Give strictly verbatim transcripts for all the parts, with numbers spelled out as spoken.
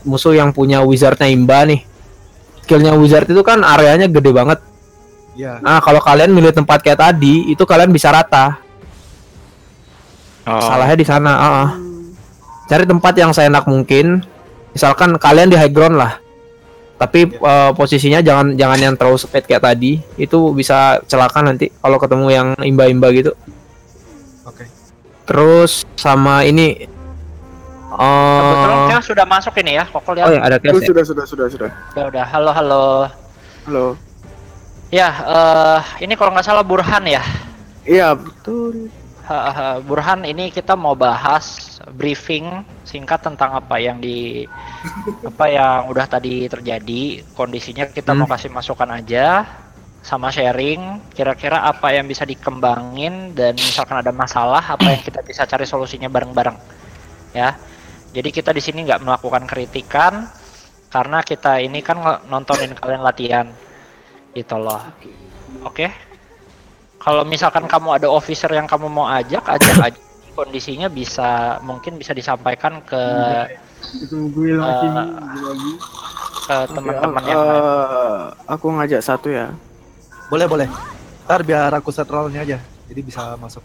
musuh yang punya wizardnya imba nih. Skillnya wizard itu kan areanya gede banget. Ya. Nah kalau kalian milih tempat kayak tadi, itu kalian bisa rata. Oh. Salahnya di sana. Uh-uh. Cari tempat yang seenak mungkin. Misalkan kalian di high ground lah. Tapi uh, posisinya jangan jangan yang terlalu sempit kayak tadi. Itu bisa celaka nanti kalau ketemu yang imba-imba gitu. Oke. Okay. Terus sama ini. Uh... Kebetulan Keo sudah masuk ini ya. Koko lihat. Oh ya ada Keo. Sudah, sudah, sudah, sudah. Udah, udah. Halo, halo. Halo. Ya, uh, ini kalau nggak salah Burhan ya. Iya betul. Haha, Burhan, ini kita mau bahas briefing singkat tentang apa yang di apa yang udah tadi terjadi. Kondisinya kita hmm. mau kasih masukan aja sama sharing kira-kira apa yang bisa dikembangin dan misalkan ada masalah apa yang kita bisa cari solusinya bareng-bareng. Ya. Jadi kita di sini nggak melakukan kritikan karena kita ini kan nontonin kalian latihan. Gitu loh. Oke. Okay? Kalau misalkan kamu ada officer yang kamu mau ajak, ajak aja. Kondisinya bisa mungkin bisa disampaikan ke Tungguin lagi uh, lagi. Ke teman-teman okay, yang uh, lain. Aku ngajak satu ya. Boleh, boleh. Ntar biar aku set rollnya aja. Jadi bisa masuk.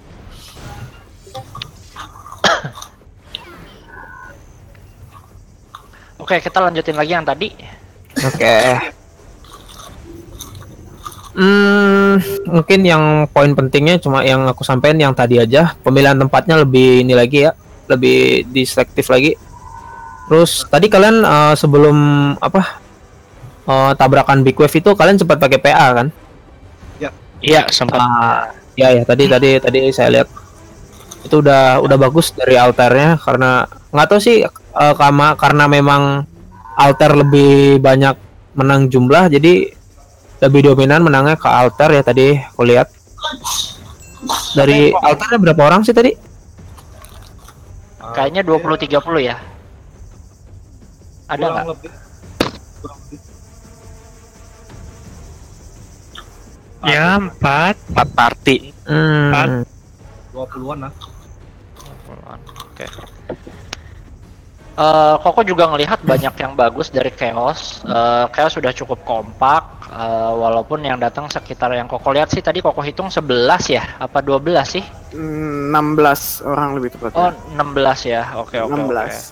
Oke, kita lanjutin lagi yang tadi. Oke. Okay. Hmm, mungkin yang poin pentingnya cuma yang aku sampaikan yang tadi aja. Pemilihan tempatnya lebih ini lagi ya, lebih diselektif lagi. Terus tadi kalian uh, sebelum apa uh, tabrakan big wave itu kalian sempat pakai P A kan? Ya. Iya, sempat. Uh, ya ya tadi tadi tadi saya lihat itu udah udah bagus dari altarnya karena nggak tahu sih uh, karena karena memang altar lebih banyak menang jumlah jadi lebih dominan menangnya ke altar ya tadi aku lihat. Dari altarnya berapa orang sih tadi? Kayaknya dua puluh tiga puluh ya. Ada nggak? Ya, empat. Empat party. Hmm. dua puluhan lah. Oke. Okay. Uh, Koko juga ngelihat banyak yang bagus dari Chaos. Uh, Chaos sudah cukup kompak, uh, walaupun yang datang sekitar yang Koko lihat sih tadi Koko hitung sebelas ya, apa dua belas sih? enam belas orang lebih tepatnya. Oh, enam belas ya. Oke, oke, enam oke. belas.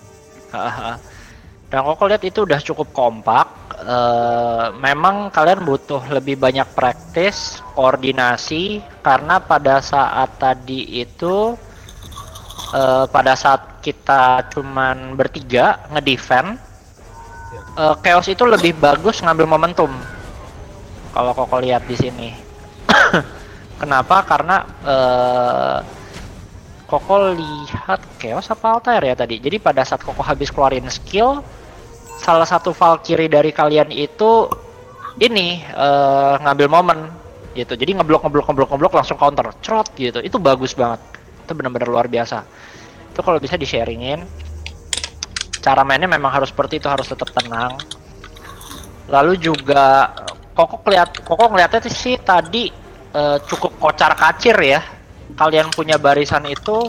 Dan Koko lihat itu udah cukup kompak. Uh, memang kalian butuh lebih banyak praktis, koordinasi, karena pada saat tadi itu uh, pada saat kita cuman bertiga ngedefend, uh, Chaos itu lebih bagus ngambil momentum. Kalau Koko lihat di sini. Kenapa? Karena uh, Koko lihat Chaos apa Altair ya tadi. Jadi pada saat Koko habis keluarin skill, salah satu Valkyrie dari kalian itu ini uh, ngambil momen gitu. Jadi ngeblok ngeblok ngeblok ngeblok langsung counter, crot gitu. Itu bagus banget. Itu benar-benar luar biasa. Itu kalau bisa di-sharingin. Cara mainnya memang harus seperti itu, harus tetap tenang. Lalu juga Koko lihat Koko ngeliatnya sih tadi uh, cukup kocar-kacir ya. Kalian punya barisan itu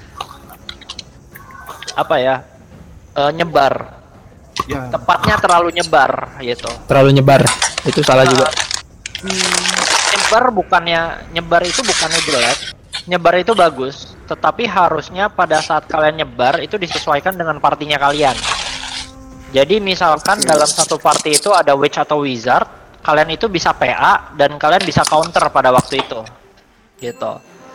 apa ya? Uh, nyebar. Ya. Tepatnya terlalu nyebar gitu. Terlalu nyebar. Itu salah uh, juga. Hmm, nyebar bukannya nyebar itu bukannya jelek. Nyebar itu bagus, tetapi harusnya pada saat kalian nyebar itu disesuaikan dengan partinya kalian. Jadi misalkan dalam satu party itu ada witch atau wizard, kalian itu bisa P A dan kalian bisa counter pada waktu itu. Gitu.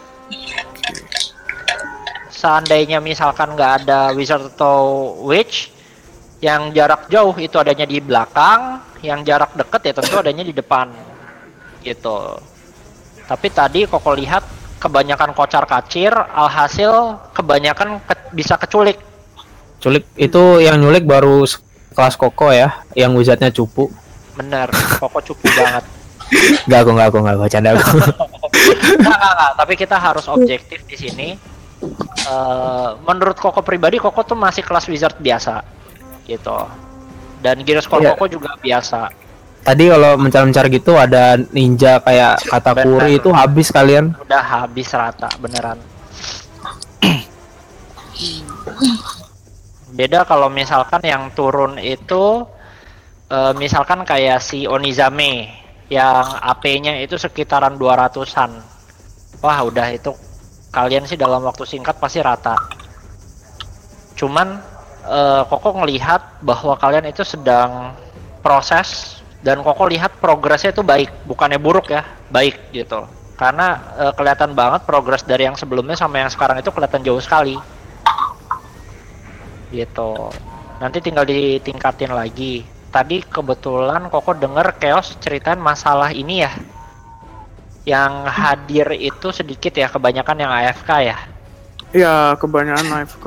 Seandainya misalkan nggak ada wizard atau witch, yang jarak jauh itu adanya di belakang, yang jarak dekat ya tentu adanya di depan. Gitu. Tapi tadi Koko lihat kebanyakan kocar kacir, alhasil kebanyakan ke, bisa keculik. Culik itu yang nyulik baru kelas Koko ya, yang wizardnya cupu. Bener, Koko cupu banget. Gak aku, gak aku, gak aku, canda aku. Nggak, nggak, nggak. Tapi kita harus objektif di sini. Uh, menurut Koko pribadi, Koko tuh masih kelas wizard biasa, gitu. Dan gear score yeah. Koko juga biasa. Tadi kalau mencar-mencar gitu ada ninja kayak Katakuri itu habis kalian. Udah habis rata beneran. Beda kalau misalkan yang turun itu uh, misalkan kayak si Onizame yang A P-nya itu sekitaran dua ratusan. Wah, udah itu kalian sih dalam waktu singkat pasti rata. Cuman uh, Koko ngelihat bahwa kalian itu sedang proses dan Koko lihat progresnya itu baik, bukannya buruk ya, baik gitu. Karena uh, kelihatan banget progres dari yang sebelumnya sama yang sekarang itu kelihatan jauh sekali. Gitu. Nanti tinggal ditingkatin lagi. Tadi kebetulan Koko denger Chaos ceritain masalah ini ya. Yang hadir itu sedikit ya, kebanyakan yang A F K ya. Iya, kebanyakan A F K.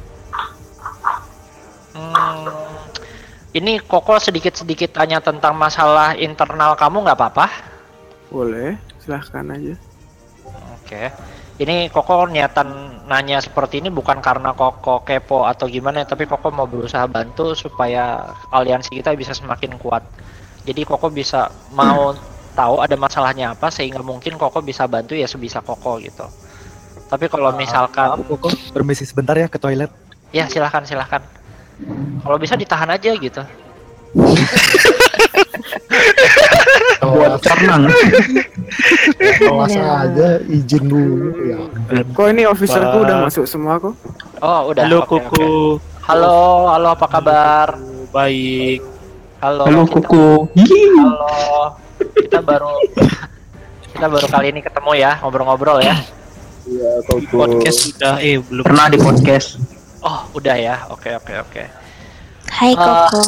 Hmm, ini Koko sedikit-sedikit tanya tentang masalah internal kamu nggak apa-apa? Boleh, silahkan aja. Oke. Ini Koko niatan nanya seperti ini bukan karena Koko kepo atau gimana, tapi Koko mau berusaha bantu supaya aliansi kita bisa semakin kuat. Jadi Koko bisa mau tahu ada masalahnya apa sehingga mungkin Koko bisa bantu ya sebisa Koko gitu. Tapi kalau misalkan Maaf, Koko, permisi sebentar ya ke toilet. ya silahkan silahkan. Kalau bisa ditahan aja gitu. Buat renang. Awas aja izin dulu ya. Kok ini officerku udah masuk semua kok? Oh udah. Halo oke, Kuku. oke. Halo, halo apa kabar? Baik. Halo. Halo kita- Kuku. Hihi. Halo. Kita baru kita baru kali ini ketemu ya, ngobrol-ngobrol ya. Iya, Koko. Podcast sudah eh belum. Pernah di podcast. Oh, udah ya. Oke, oke, oke. Hai Eh, Koko.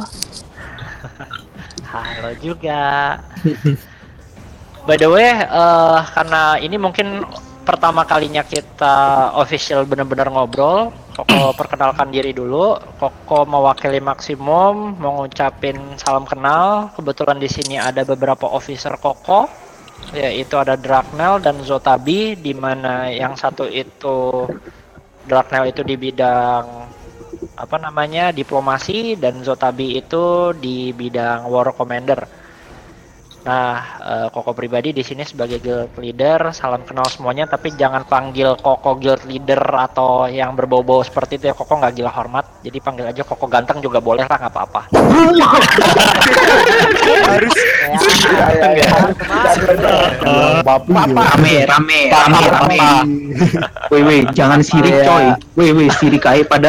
Halo juga. By the way, eh, karena ini mungkin pertama kalinya kita official benar-benar ngobrol, Koko perkenalkan diri dulu. Koko mewakili Maksimum, mau ngucapin salam kenal. Kebetulan di sini ada beberapa officer Koko, yaitu ada Draknel dan Zotabi, di mana yang satu itu Draknel itu di bidang apa namanya diplomasi dan Zotabi itu di bidang war commander. Nah, eh, Koko pribadi di sini sebagai guild leader, salam kenal semuanya, tapi jangan panggil Koko guild leader atau yang berbau-bau seperti itu ya, Koko nggak gila hormat, jadi panggil aja Koko ganteng juga boleh lah, nggak apa-apa. Harus Papi ya. Rame, rame, rame, rame. Woi, woi, jangan sirik coy. Woi, woi, sirik aja pada.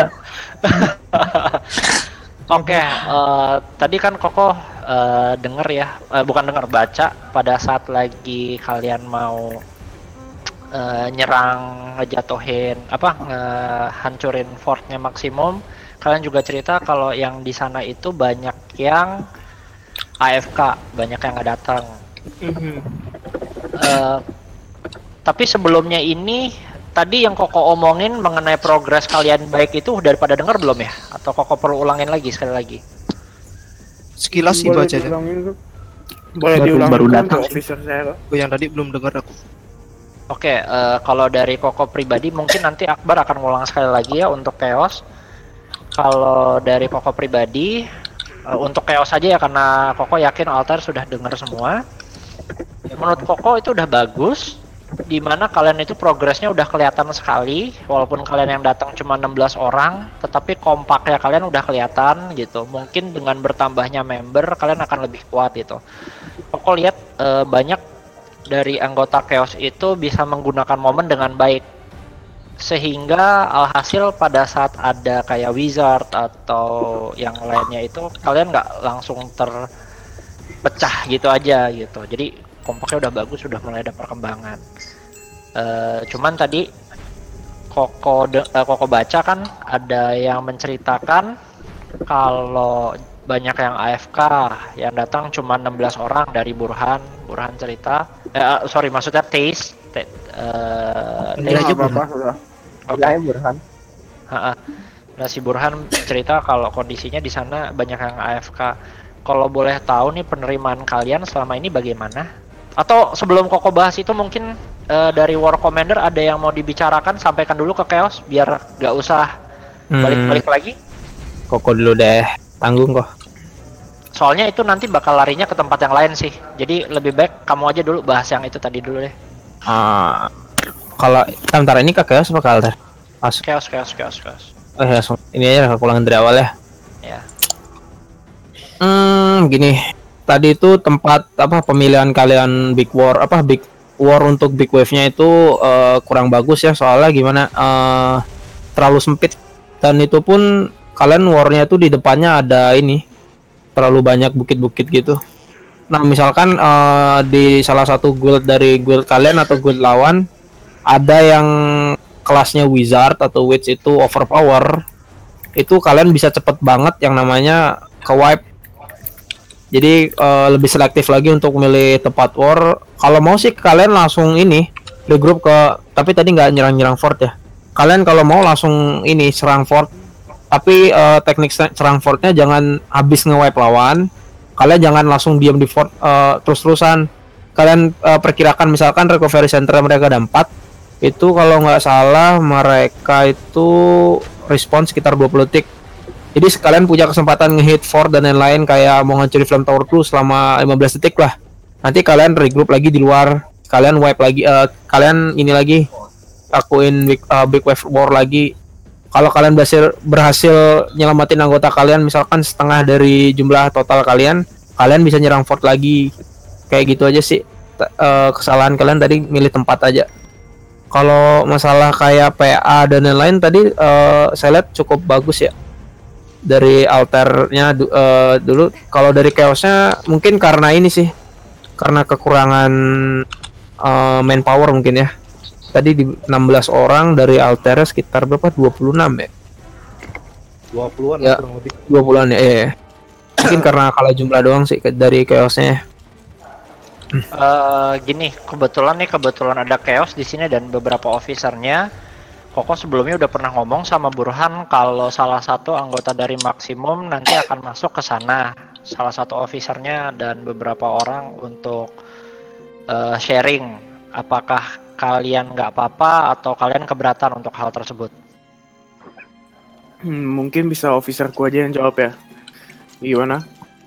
Oke, eh, tadi kan Koko eh, denger ya, eh, bukan denger, baca pada saat lagi kalian mau eh, nyerang, ngejatuhin, apa, ngehancurin fortnya Maksimum. Kalian juga cerita kalau yang di sana itu banyak yang A F K, banyak yang nggak datang. Eh, tapi sebelumnya ini, tadi yang Koko omongin mengenai progres kalian baik itu udah pada denger belum ya? Atau Koko perlu ulangin lagi sekali lagi? Sekilas sih Boleh baca aja. diulangin, Kok? Boleh Baru- diulang baru kan datang ke sih. officer saya kok. Oh, yang tadi belum dengar aku. Oke, eh, kalau dari Koko pribadi mungkin nanti Akbar akan ngulang sekali lagi ya untuk Chaos. Kalau dari Koko pribadi, eh, untuk Chaos aja ya karena Koko yakin Altar sudah dengar semua. Menurut Koko itu udah bagus, dimana kalian itu progresnya udah kelihatan sekali, walaupun kalian yang datang cuma enam belas orang, tetapi kompaknya kalian udah kelihatan gitu. Mungkin dengan bertambahnya member kalian akan lebih kuat gitu. Koko lihat eh, banyak dari anggota Chaos itu bisa menggunakan momen dengan baik, sehingga alhasil pada saat ada kayak Wizard atau yang lainnya itu kalian nggak langsung terpecah gitu aja gitu. Jadi kompaknya udah bagus, udah mulai ada perkembangan. Uh, cuman tadi Koko de, uh, Koko baca kan ada yang menceritakan kalau banyak yang A F K, yang datang cuma enam belas orang dari Burhan. Burhan cerita, eh, uh, sorry maksudnya Taste, Te- uh, Panggil aja Nggak apa-apa, Burhan. udah. Oke. Bilangnya Burhan. Ha-ha. Nah, si Burhan cerita kalau kondisinya di sana banyak yang A F K. Kalau boleh tahu nih penerimaan kalian selama ini bagaimana? Atau sebelum Koko bahas itu mungkin eh, dari War Commander ada yang mau dibicarakan, sampaikan dulu ke Chaos biar gak usah Hmm, balik-balik lagi. Koko dulu deh, tanggung kok. Soalnya itu nanti bakal larinya ke tempat yang lain sih. Jadi lebih baik kamu aja dulu bahas yang itu tadi dulu deh. Ah, kalau sementara ini ke Chaos apa ke Alter? Pas. Chaos, Chaos, Chaos, Chaos. Eh, langsung ini aja aku ulangan dari awal ya. Ya. Hmm, gini. Tadi itu tempat apa pemilihan kalian Big War apa Big War untuk Big Wave-nya itu uh, kurang bagus ya soalnya gimana uh, terlalu sempit dan itu pun kalian war-nya itu di depannya ada ini terlalu banyak bukit-bukit gitu. Nah, misalkan uh, di salah satu guild dari guild kalian atau guild lawan ada yang kelasnya wizard atau witch itu overpower, itu kalian bisa cepet banget yang namanya ke wipe. Jadi uh, lebih selektif lagi untuk milih tempat war. Kalau mau sih kalian langsung ini regroup ke, tapi tadi nggak nyerang-nyerang fort ya. Kalian kalau mau langsung ini serang fort, tapi uh, teknik serang fortnya jangan habis nge-wipe lawan. Kalian jangan langsung diam di fort uh, terus-terusan. Kalian uh, perkirakan misalkan recovery center mereka ada empat, itu kalau nggak salah mereka itu respon sekitar dua puluh detik. Jadi sekalian punya kesempatan nge-hit fort dan lain-lain kayak mau ngancurin flame tower dulu selama lima belas detik lah. Nanti kalian regroup lagi di luar, kalian wipe lagi, uh, kalian ini lagi lakuin big, uh, big wave war lagi. Kalau kalian berhasil berhasil nyelamatin anggota kalian misalkan setengah dari jumlah total kalian, kalian bisa nyerang fort lagi. Kayak gitu aja sih. T- uh, kesalahan kalian tadi milih tempat aja. Kalau masalah kayak P A dan lain-lain tadi uh, saya lihat cukup bagus ya. Dari alternya uh, dulu. Kalau dari chaosnya mungkin karena ini sih, karena kekurangan uh, manpower mungkin ya. Tadi di enam belas orang dari alternya sekitar berapa? dua puluh enam ya? dua puluhan Ya, kurang lebih. dua puluhan ya, iya. Mungkin karena kalah jumlah doang sih dari chaosnya. Uh, gini, kebetulan nih kebetulan ada chaos di sini dan beberapa officernya. Koko sebelumnya udah pernah ngomong sama Burhan kalau salah satu anggota dari maksimum nanti akan masuk ke sana, salah satu officernya dan beberapa orang untuk uh, sharing. Apakah kalian nggak apa-apa atau kalian keberatan untuk hal tersebut? Hmm, mungkin bisa officerku aja yang jawab ya. Gimana?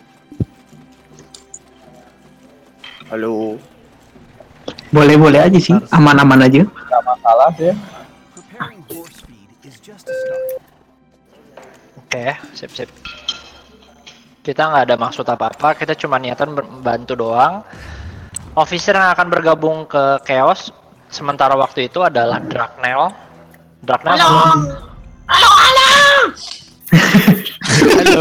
Halo. Boleh-boleh aja sih, aman-aman aja. Nggak masalah sih. Oke, sip sip. Kita nggak ada maksud apa-apa, kita cuma niatan bantu doang. Officer yang akan bergabung ke Chaos sementara waktu itu adalah Draknel. Draknel. Halo. Halo, halo. Halo.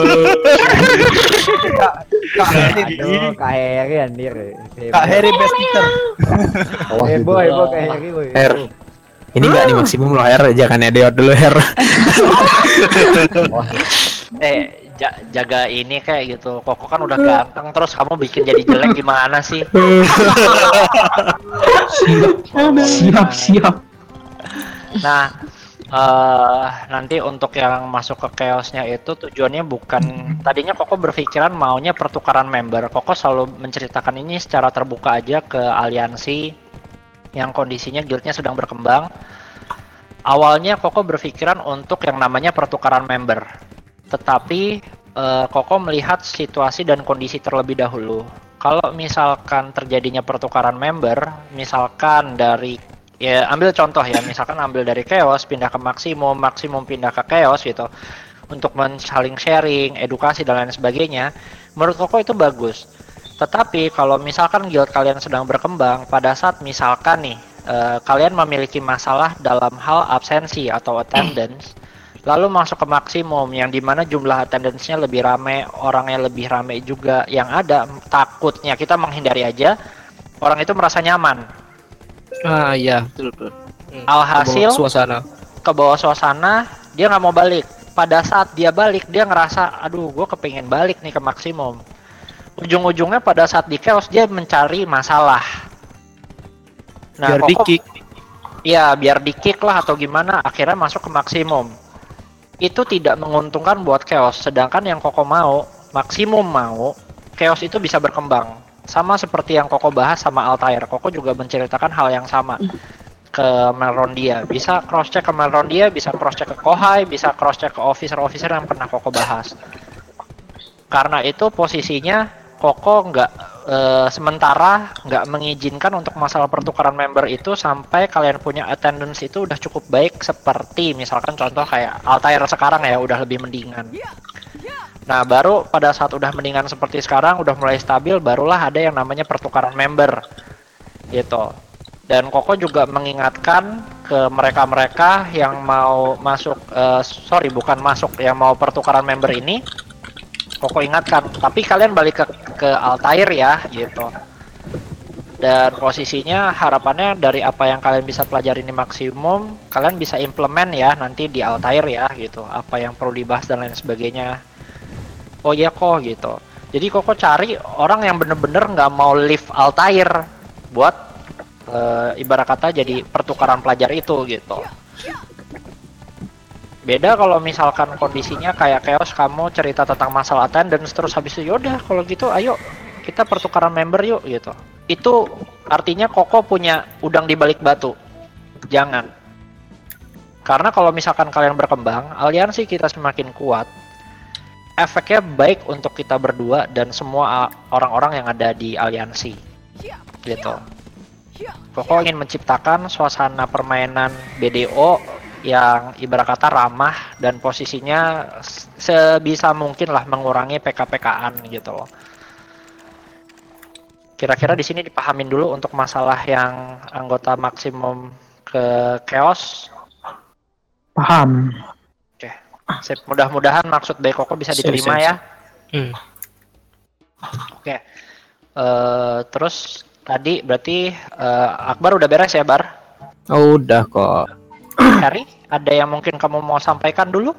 Kak Heri, Aduh, Kak Heri anjir. Kak Heri best teacher. Hebo, hebo Kak Heri, boy. Her. Ini nggak di maksimum loh Her, jangan edeot dulu Her. Eh, ja jaga ini kayak gitu. Koko kan udah ganteng, terus kamu bikin jadi jelek gimana sih? Siap, siap. Nah, uh, nanti untuk yang masuk ke chaosnya itu tujuannya bukan, tadinya Koko berpikiran maunya pertukaran member. Koko selalu menceritakan ini secara terbuka aja ke aliansi yang kondisinya guildnya sedang berkembang. Awalnya Koko berpikiran untuk yang namanya pertukaran member, tetapi uh, Koko melihat situasi dan kondisi terlebih dahulu. Kalau misalkan terjadinya pertukaran member, misalkan dari, ya ambil contoh ya, misalkan ambil dari chaos pindah ke maksimum, maksimum pindah ke chaos gitu, untuk saling sharing, edukasi dan lain sebagainya, menurut Koko itu bagus. Tetapi kalau misalkan guild kalian sedang berkembang, pada saat misalkan nih uh, kalian memiliki masalah dalam hal absensi atau attendance, lalu masuk ke maksimum yang dimana jumlah attendance-nya lebih rame, orangnya lebih rame juga, yang ada takutnya kita menghindari aja, orang itu merasa nyaman. Ah iya, betul betul. Hmm, Alhasil kebawa suasana. ke bawah suasana, dia nggak mau balik. Pada saat dia balik, dia ngerasa, aduh gue kepengen balik nih ke maksimum. Ujung-ujungnya pada saat di chaos dia mencari masalah. Nah, Biar Koko, di-kick. ya biar di kick lah atau gimana, akhirnya masuk ke maksimum. Itu tidak menguntungkan buat chaos, sedangkan yang Koko mau, maksimum mau, chaos itu bisa berkembang. Sama seperti yang Koko bahas sama Altair, Koko juga menceritakan hal yang sama ke Melrondia. Bisa cross check ke Melrondia, bisa cross check ke Kohai, bisa cross check ke officer-officer yang pernah Koko bahas. Karena itu posisinya Koko nggak uh, sementara nggak mengizinkan untuk masalah pertukaran member itu sampai kalian punya attendance itu udah cukup baik, seperti misalkan contoh kayak Altair sekarang ya udah lebih mendingan. Nah, baru pada saat udah mendingan seperti sekarang, udah mulai stabil, barulah ada yang namanya pertukaran member gitu. Dan Koko juga mengingatkan ke mereka-mereka yang mau masuk, uh, sorry bukan masuk, yang mau pertukaran member ini, Koko ingatkan, tapi kalian balik ke, ke Altair ya gitu. Dan posisinya harapannya dari apa yang kalian bisa pelajari ini maksimum, kalian bisa implement ya nanti di Altair ya gitu, apa yang perlu dibahas dan lain sebagainya. Oh iya kok gitu. Jadi Koko cari orang yang bener-bener nggak mau leave Altair buat e, ibarat kata jadi pertukaran pelajar itu gitu. Beda kalau misalkan kondisinya kayak Chaos, kamu cerita tentang masalah attendance terus habis itu yaudah kalau gitu ayo kita pertukaran member yuk gitu. Itu artinya Koko punya udang di balik batu. Jangan. Karena kalau misalkan kalian berkembang, aliansi kita semakin kuat, efeknya baik untuk kita berdua dan semua orang-orang yang ada di aliansi gitu. Koko ingin menciptakan suasana permainan B D O yang ibarat kata ramah dan posisinya sebisa mungkin lah mengurangi P K P K-an gitu loh. Kira-kira di sini dipahamin dulu untuk masalah yang anggota maksimum ke Chaos. Paham. Sip, mudah-mudahan maksud dari Koko bisa diterima ya. Hmm. Oke. Uh, terus tadi berarti uh, Akbar udah beres ya, Bar? Oh, udah kok. Harry, ada yang mungkin kamu mau sampaikan dulu?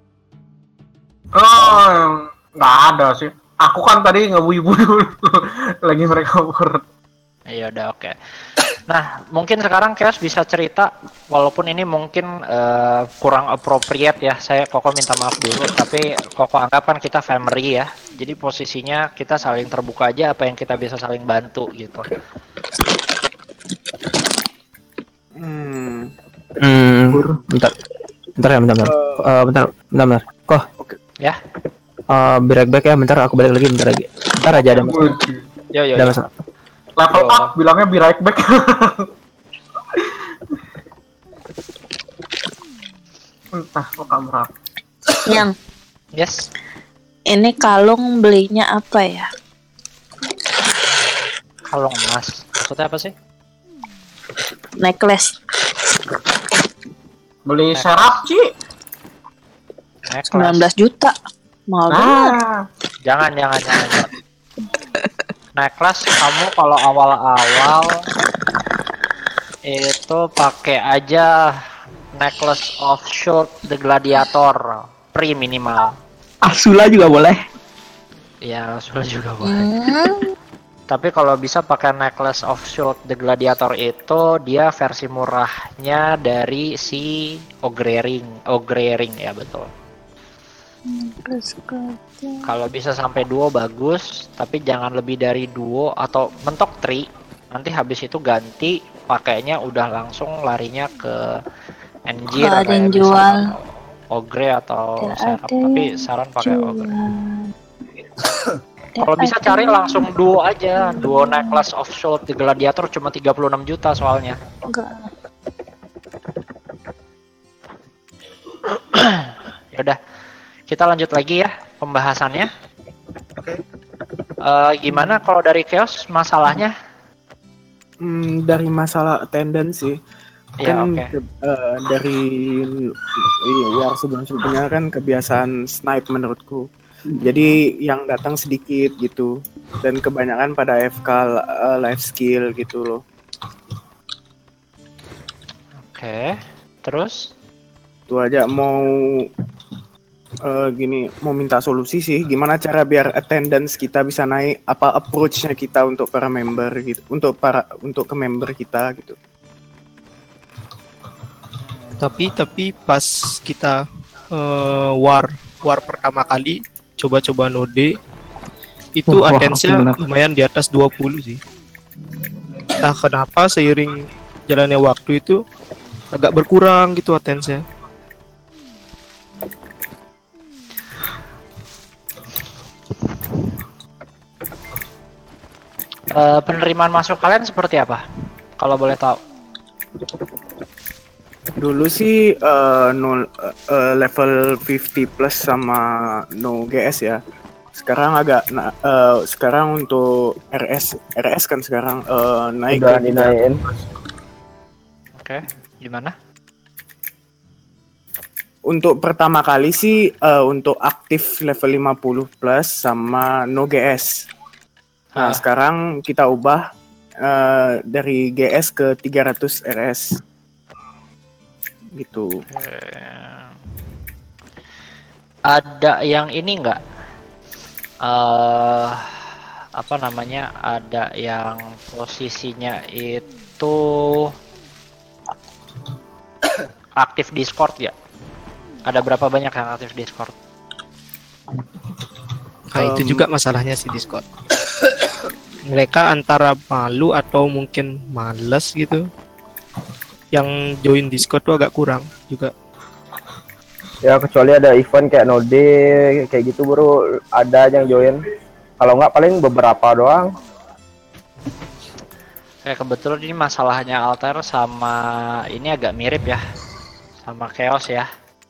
Oh, nggak ada sih. Aku kan tadi ngewibu dulu. Lagi mereka word. Iya udah oke. Okay. Nah, mungkin sekarang Chaos bisa cerita, walaupun ini mungkin uh, kurang appropriate ya, saya Koko minta maaf dulu, tapi Koko anggapan kita family ya, jadi posisinya kita saling terbuka aja apa yang kita bisa saling bantu gitu. Hmm, hmm bentar, bentar ya, bentar, bentar, uh, bentar, bentar, bentar, kok, ya, uh, break back ya, bentar, aku balik lagi, bentar lagi, bentar aja ada masalah, yo, yo, ada yo. masalah. Level Oh. up bilangnya be right back. Entah kok kamera. Yang Yes. ini kalung belinya apa ya? Kalung emas. Maksudnya apa sih? Necklace Beli serap, Ci. sembilan belas juta. Mahal banget. Nah, Jangan, jangan, jangan. jangan. Necklace kamu kalau awal-awal itu pakai aja necklace of shield the gladiator pre minimal. Asula juga boleh. Ya, sudah juga boleh. Hmm. Tapi kalau bisa pakai necklace of shield the gladiator itu dia versi murahnya dari si Ogre Ring, Ogre Ring ya betul. Kalau bisa sampai duo bagus, tapi jangan lebih dari duo atau mentok tri. Nanti habis itu ganti pakainya udah langsung larinya ke Enjir Gak ada yang kayak jual. misalkan Ogre atau Gak Serap, ada tapi yang saran pakai Ogre. Gak Kalau bisa ada cari yang- langsung duo aja, duo necklace of shield di gladiator cuma tiga puluh enam juta soalnya. Enggak. Yaudah, kita lanjut lagi ya pembahasannya. Oke. Eh, gimana kalau dari Chaos masalahnya? Hmm, dari masalah attendance sih. Ya Kan oke. ke- eh, dari iya, war sebelum-sebelumnya kan kebiasaan snipe menurutku. Jadi yang datang sedikit gitu dan kebanyakan pada F K uh, life skill gitu loh. Oke, terus? Itu aja mau eh, gini mau minta solusi sih gimana cara biar attendance kita bisa naik, apa approach-nya kita untuk para member gitu, untuk para untuk ke member kita gitu. Tapi tapi pas kita eh, war war pertama kali coba-coba node itu Wah, attendance-nya benar. lumayan di atas dua puluh sih. Entah kenapa seiring jalannya waktu itu agak berkurang gitu attendance-nya. Uh, penerimaan masuk kalian seperti apa? Kalau boleh tahu. Dulu sih uh, nol uh, level lima puluh plus sama no G S ya. Sekarang agak nah, uh, sekarang untuk R S R S kan sekarang uh, naik Udah ke dinaikin. Oke, gimana? Untuk pertama kali sih uh, untuk aktif level lima puluh plus sama no G S. Nah, Ah. sekarang kita ubah uh, dari G S ke tiga ratus R S. Gitu. Eh, Ada yang ini enggak? Uh, apa namanya? Ada yang posisinya itu aktif Discord ya? Ada berapa banyak yang aktif Discord? Nah itu juga masalahnya si Discord. Mereka antara malu atau mungkin males gitu. Yang join Discord tuh agak kurang juga. Ya kecuali ada event kayak Node kayak gitu baru ada yang join. Kalau nggak paling beberapa doang. Kayak kebetulan ini masalahnya Altair sama ini agak mirip ya, sama Chaos ya.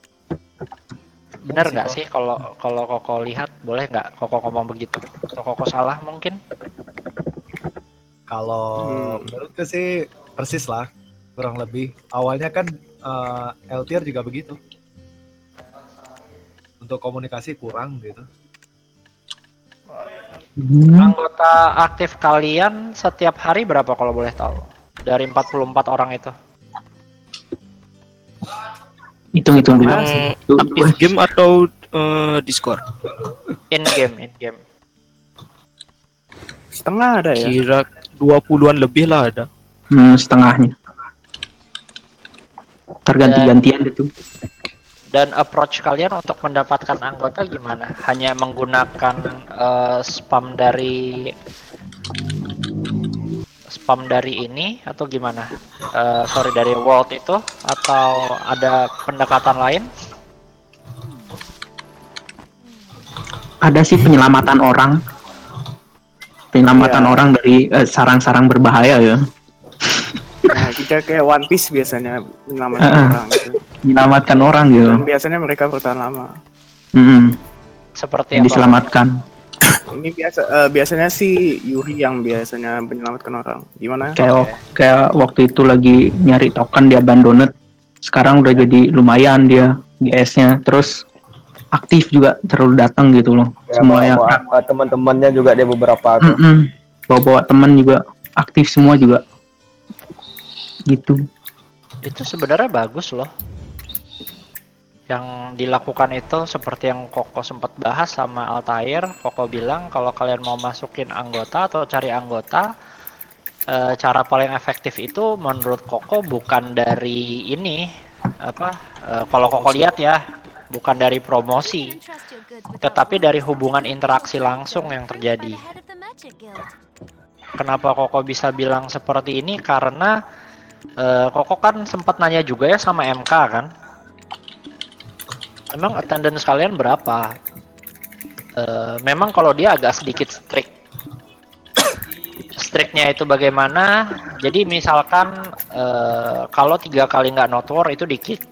Bener nggak sih kalau kalau Koko lihat, boleh nggak Koko ngomong begitu? Atau Koko salah mungkin? Kalau Hmm. menurutku sih persis lah, kurang lebih. Awalnya kan uh, L T R juga begitu. Untuk komunikasi kurang gitu. Anggota aktif kalian setiap hari berapa kalau boleh tahu? Dari empat puluh empat orang itu. Hitung-hitung dulu. Yang aktif game atau eh, Discord? In game, in game. Setengah ada ya. Kira dua puluhan lebih lah ada. Hmm, setengahnya. Terganti-gantian itu. Dan approach kalian untuk mendapatkan anggota gimana? Hanya menggunakan uh, spam dari spam dari ini atau gimana? Uh, sorry dari World itu atau ada pendekatan lain? Ada sih penyelamatan orang. Penyelamatan Ya. orang dari eh, sarang-sarang berbahaya ya. Nah, kita kayak One Piece biasanya menyelamatkan Ah. orang gitu. Menyelamatkan orang gitu. Dan biasanya mereka bertahan lama. Mm-mm. Seperti Yang apa? diselamatkan. Ini biasa eh, biasanya sih Yuri yang biasanya menyelamatkan orang. Gimana? Kayak kayak waktu itu lagi nyari token di Abandoned. Sekarang udah jadi lumayan dia G S-nya. Terus aktif juga terlalu datang gitu loh. Ya, Semua yang bawa, bawa teman-temannya juga dia beberapa tuh. Mm-mm. bawa-bawa teman juga aktif semua juga. Gitu. Itu sebenarnya bagus loh. Yang dilakukan itu seperti yang Koko sempat bahas sama Altair. Koko bilang kalau kalian mau masukin anggota atau cari anggota, e, cara paling efektif itu menurut Koko bukan dari ini apa? E, kalau Koko lihat ya, bukan dari promosi, tetapi dari hubungan interaksi langsung yang terjadi. Kenapa Koko bisa bilang seperti ini? Karena Uh, Koko kan sempat nanya juga ya sama M K kan, emang attendance kalian berapa? Uh, memang kalau dia agak sedikit strict. Strictnya itu bagaimana? Jadi misalkan uh, kalau tiga kali nggak not war itu di kick.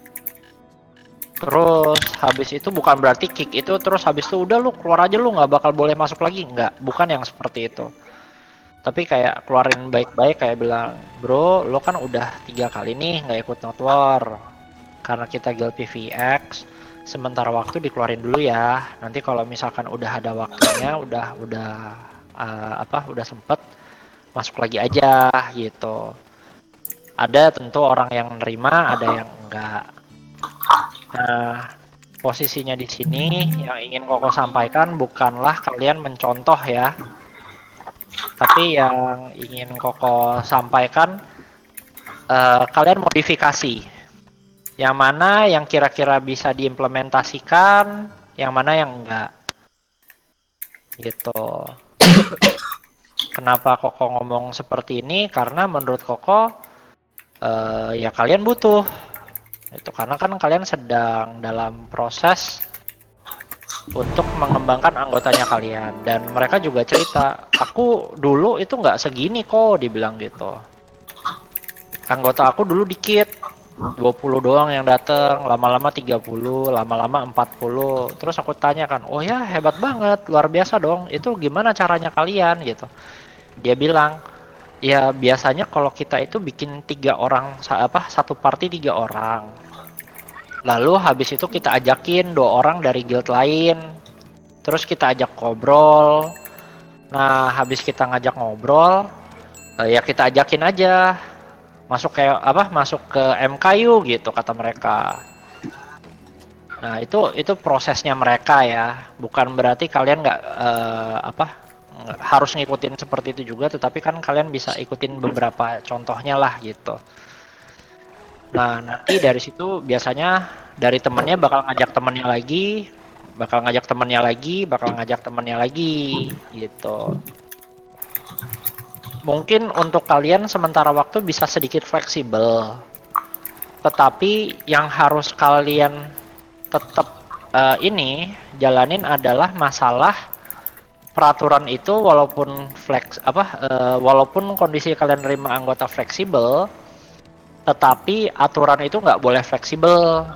Terus habis itu bukan berarti kick itu terus habis itu udah lu keluar aja, lu nggak bakal boleh masuk lagi, nggak, bukan yang seperti itu. Tapi kayak keluarin baik-baik, kayak bilang, bro, lo kan udah tiga kali nih nggak ikut not war karena kita guild P V X. Sementara waktu dikeluarin dulu ya. Nanti kalau misalkan udah ada waktunya, udah udah uh, apa, udah sempet masuk lagi aja gitu. Ada tentu orang yang nerima, ada yang enggak. Nah, posisinya di sini yang ingin Koko sampaikan bukanlah kalian mencontoh ya. Tapi yang ingin Koko sampaikan, uh, kalian modifikasi. Yang mana yang kira-kira bisa diimplementasikan, yang mana yang enggak. Gitu. Kenapa Koko ngomong seperti ini? Karena menurut Koko, uh, ya kalian butuh. Itu karena kan kalian sedang dalam proses untuk mengembangkan anggotanya kalian. Dan mereka juga cerita, aku dulu itu nggak segini kok, dibilang gitu. Anggota aku dulu dikit, dua puluh doang yang datang, lama-lama tiga puluh, lama-lama empat puluh. Terus aku tanya kan, oh ya hebat banget, luar biasa dong, itu gimana caranya kalian gitu. Dia bilang, ya biasanya kalau kita itu bikin tiga orang, apa satu party tiga orang. Lalu habis itu kita ajakin dua orang dari guild lain, terus kita ajak ngobrol. Nah habis kita ngajak ngobrol, ya kita ajakin aja masuk kayak apa masuk ke M K U gitu kata mereka. Nah itu itu prosesnya mereka ya, bukan berarti kalian nggak uh, apa nggak harus ngikutin seperti itu juga, tetapi kan kalian bisa ikutin beberapa contohnya lah gitu. Nah nanti dari situ biasanya dari temennya bakal ngajak temennya lagi, bakal ngajak temennya lagi, bakal ngajak temennya lagi gitu. Mungkin untuk kalian sementara waktu bisa sedikit fleksibel, tetapi yang harus kalian tetap uh, ini jalanin adalah masalah peraturan itu. Walaupun flex apa uh, walaupun kondisi kalian terima anggota fleksibel, tetapi aturan itu nggak boleh fleksibel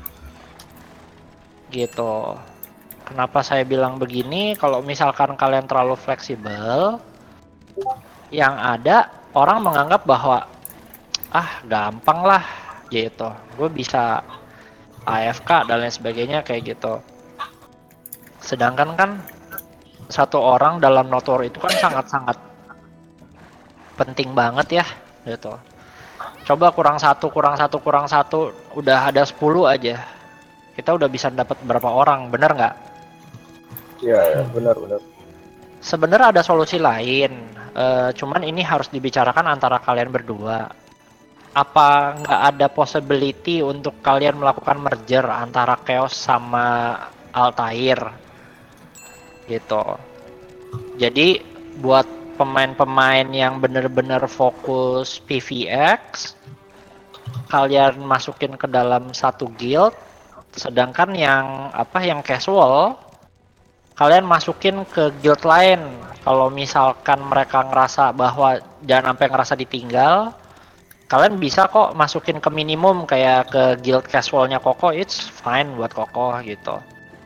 gitu. Kenapa saya bilang begini? Kalau misalkan kalian terlalu fleksibel, yang ada orang menganggap bahwa ah gampang lah gitu, gue bisa A F K dan lain sebagainya kayak gitu. Sedangkan kan satu orang dalam notor itu kan sangat-sangat penting banget ya gitu. Coba kurang satu, kurang satu, kurang satu, udah ada sepuluh aja, kita udah bisa dapat berapa orang, bener nggak? Iya, ya, benar-benar. Sebenarnya ada solusi lain, uh, cuman ini harus dibicarakan antara kalian berdua. Apa nggak ada possibility untuk kalian melakukan merger antara Chaos sama Altair gitu. Jadi buat pemain-pemain yang bener-bener fokus P V X, kalian masukin ke dalam satu guild, sedangkan yang apa yang casual kalian masukin ke guild lain. Kalau misalkan mereka ngerasa bahwa jangan sampai ngerasa ditinggal, kalian bisa kok masukin ke minimum kayak ke guild casualnya Koko, it's fine buat Koko gitu.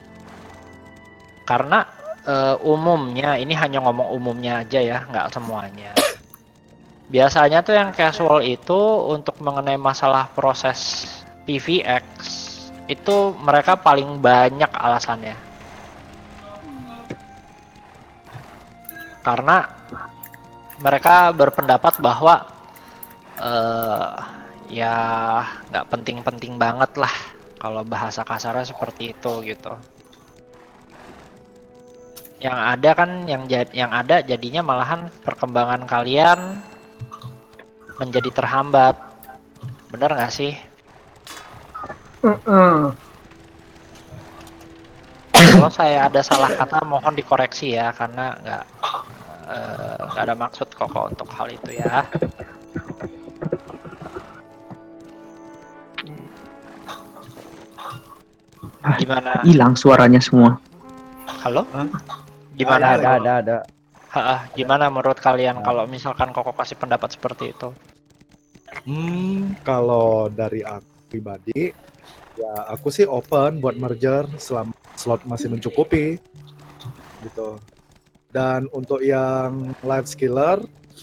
Karena uh, umumnya, ini hanya ngomong umumnya aja ya, nggak semuanya. Biasanya tuh yang casual itu untuk mengenai masalah proses P V X itu mereka paling banyak alasannya. Karena mereka berpendapat bahwa uh, ya nggak penting-penting banget lah, kalau bahasa kasarnya seperti itu gitu. Yang ada kan yang yang ada jadinya malahan perkembangan kalian menjadi terhambat, bener nggak sih? Mm-mm. Kalau saya ada salah kata mohon dikoreksi ya, karena nggak nggak uh, ada maksud Koko untuk hal itu ya. Gimana? Hilang suaranya semua. Halo? Gimana? Ada, ada, ada. Ha, gimana menurut kalian kalau misalkan Koko kasih pendapat seperti itu? Hmm, kalau dari aku pribadi, ya aku sih open buat merger selama slot masih mencukupi, gitu. Dan untuk yang live skiller,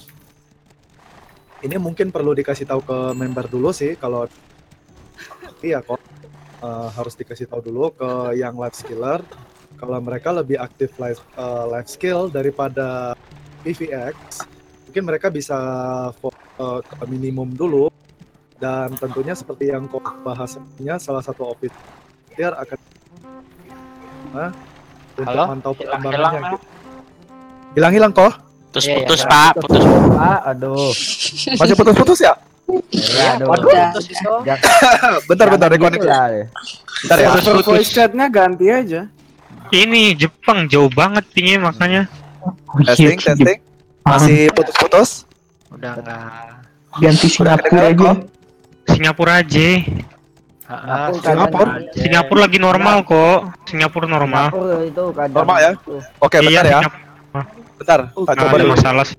ini mungkin perlu dikasih tahu ke member dulu sih. Kalau iya kok uh, harus dikasih tahu dulu ke yang live skiller. Kalau mereka lebih aktif live uh, live skill daripada P V X, mungkin mereka bisa uh, ke minimum dulu. Dan tentunya seperti yang kau bahasnya, salah satu officer akan nah, untuk Halo? mantau Hilang-hilang, perkembangannya. Pak. Gitu. Hilang-hilang kok? Putus-putus, Iya, Pak. Putus. Ah, aduh. Masih putus-putus ya? Iya, aduh. Waduh. Udah, udah. Bentar-bentar reconnect. Gitu lah, ya. Bentar ya. Server voice chatnya ganti aja. Ini Jepang jauh banget pingnya makanya. Testing, testing. Masih putus-putus? Udah enggak. Ganti Singapura aja. Singapura aja. Ah, Singapura? Singapura lagi normal kok. Singapura normal. Singapura itu kadang Normal ya? gitu. Oke, Iya, bentar ya. Singapura. Bentar, tak Nggak coba ada dulu. masalah sih.